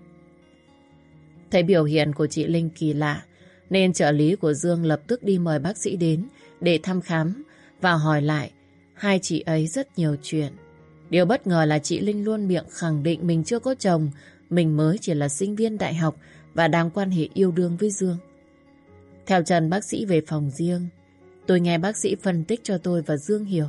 Thấy biểu hiện của chị Linh kỳ lạ, nên trợ lý của Dương lập tức đi mời bác sĩ đến để thăm khám và hỏi lại hai chị ấy rất nhiều chuyện. Điều bất ngờ là chị Linh luôn miệng khẳng định mình chưa có chồng, mình mới chỉ là sinh viên đại học và đang quan hệ yêu đương với Dương. Theo Trần bác sĩ về phòng riêng, tôi nghe bác sĩ phân tích cho tôi và Dương hiểu.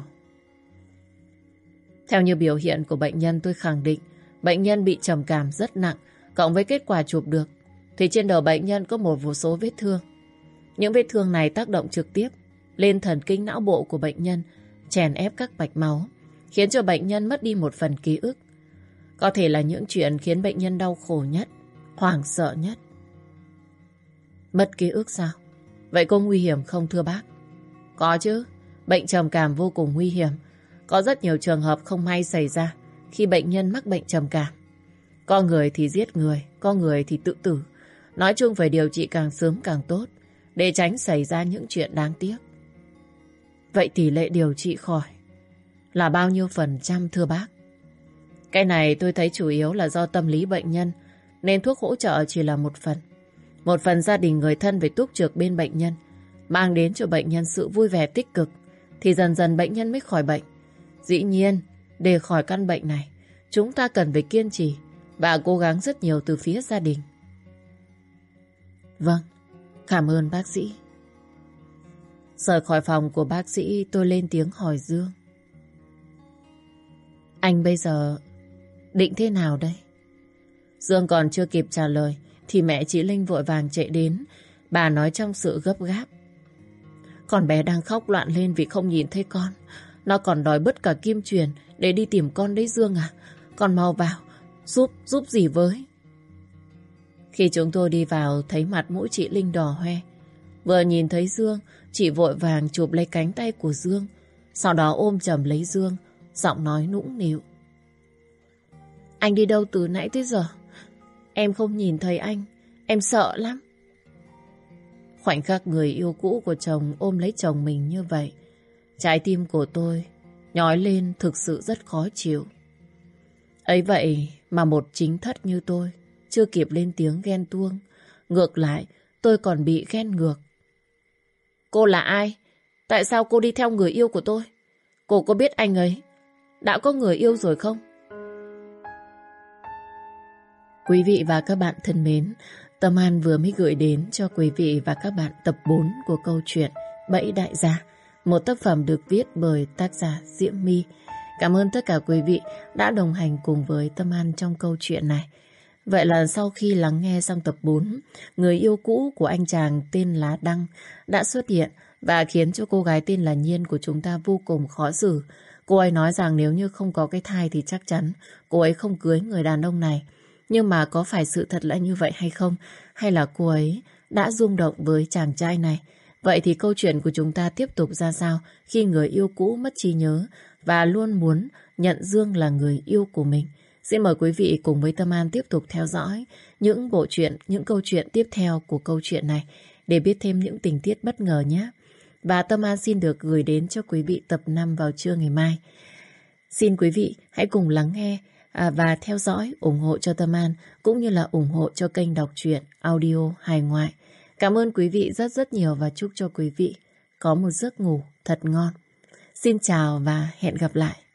Theo như biểu hiện của bệnh nhân, tôi khẳng định bệnh nhân bị trầm cảm rất nặng, cộng với kết quả chụp được thì trên đầu bệnh nhân có một vô số vết thương. Những vết thương này tác động trực tiếp lên thần kinh não bộ của bệnh nhân, chèn ép các mạch máu, khiến cho bệnh nhân mất đi một phần ký ức. Có thể là những chuyện khiến bệnh nhân đau khổ nhất, hoảng sợ nhất. Mất ký ức sao? Vậy có nguy hiểm không thưa bác? Có chứ, bệnh trầm cảm vô cùng nguy hiểm. Có rất nhiều trường hợp không may xảy ra khi bệnh nhân mắc bệnh trầm cảm. Có người thì giết người, có người thì tự tử. Nói chung phải điều trị càng sớm càng tốt, để tránh xảy ra những chuyện đáng tiếc. Vậy tỷ lệ điều trị khỏi là bao nhiêu phần trăm thưa bác? Cái này tôi thấy chủ yếu là do tâm lý bệnh nhân, nên thuốc hỗ trợ chỉ là một phần. Một phần gia đình người thân phải túc trực bên bệnh nhân, mang đến cho bệnh nhân sự vui vẻ tích cực, thì dần dần bệnh nhân mới khỏi bệnh. Dĩ nhiên, để khỏi căn bệnh này, chúng ta cần phải kiên trì và cố gắng rất nhiều từ phía gia đình. Vâng, cảm ơn bác sĩ. Rời khỏi phòng của bác sĩ, tôi lên tiếng hỏi Dương. Anh bây giờ định thế nào đây? Dương còn chưa kịp trả lời thì mẹ chị Linh vội vàng chạy đến. Bà nói trong sự gấp gáp. Con bé đang khóc loạn lên vì không nhìn thấy con. Nó còn đòi bứt cả kim chuyền để đi tìm con đấy Dương à. Con mau vào, giúp, giúp gì với. Khi chúng tôi đi vào thấy mặt mũi chị Linh đỏ hoe. Vừa nhìn thấy Dương, chị vội vàng chụp lấy cánh tay của Dương, sau đó ôm chầm lấy Dương, giọng nói nũng nịu. Anh đi đâu từ nãy tới giờ? Em không nhìn thấy anh, em sợ lắm. Khoảnh khắc người yêu cũ của chồng ôm lấy chồng mình như vậy, trái tim của tôi nhói lên thực sự rất khó chịu. Ấy vậy mà một chính thất như tôi chưa kịp lên tiếng ghen tuông, ngược lại tôi còn bị ghen ngược. Cô là ai? Tại sao cô đi theo người yêu của tôi? Cô có biết anh ấy đã có người yêu rồi không? Quý vị và các bạn thân mến, Tâm An vừa mới gửi đến cho quý vị và các bạn tập bốn của câu chuyện Bẫy Đại Gia, một tác phẩm được viết bởi tác giả Diễm My. Cảm ơn tất cả quý vị đã đồng hành cùng với Tâm An trong câu chuyện này. Vậy là sau khi lắng nghe xong tập bốn, người yêu cũ của anh chàng tên là Đăng đã xuất hiện và khiến cho cô gái tên là Nhiên của chúng ta vô cùng khó xử. Cô ấy nói rằng nếu như không có cái thai thì chắc chắn cô ấy không cưới người đàn ông này. Nhưng mà có phải sự thật là như vậy hay không? Hay là cô ấy đã rung động với chàng trai này? Vậy thì câu chuyện của chúng ta tiếp tục ra sao khi người yêu cũ mất trí nhớ và luôn muốn nhận Dương là người yêu của mình? Xin mời quý vị cùng với Tâm An tiếp tục theo dõi những bộ truyện, những câu chuyện tiếp theo của câu chuyện này để biết thêm những tình tiết bất ngờ nhé. Và Tâm An xin được gửi đến cho quý vị tập năm vào trưa ngày mai. Xin quý vị hãy cùng lắng nghe à, và theo dõi, ủng hộ cho Tâm An cũng như là ủng hộ cho kênh đọc truyện audio hài ngoại. Cảm ơn quý vị rất rất nhiều và chúc cho quý vị có một giấc ngủ thật ngon. Xin chào và hẹn gặp lại.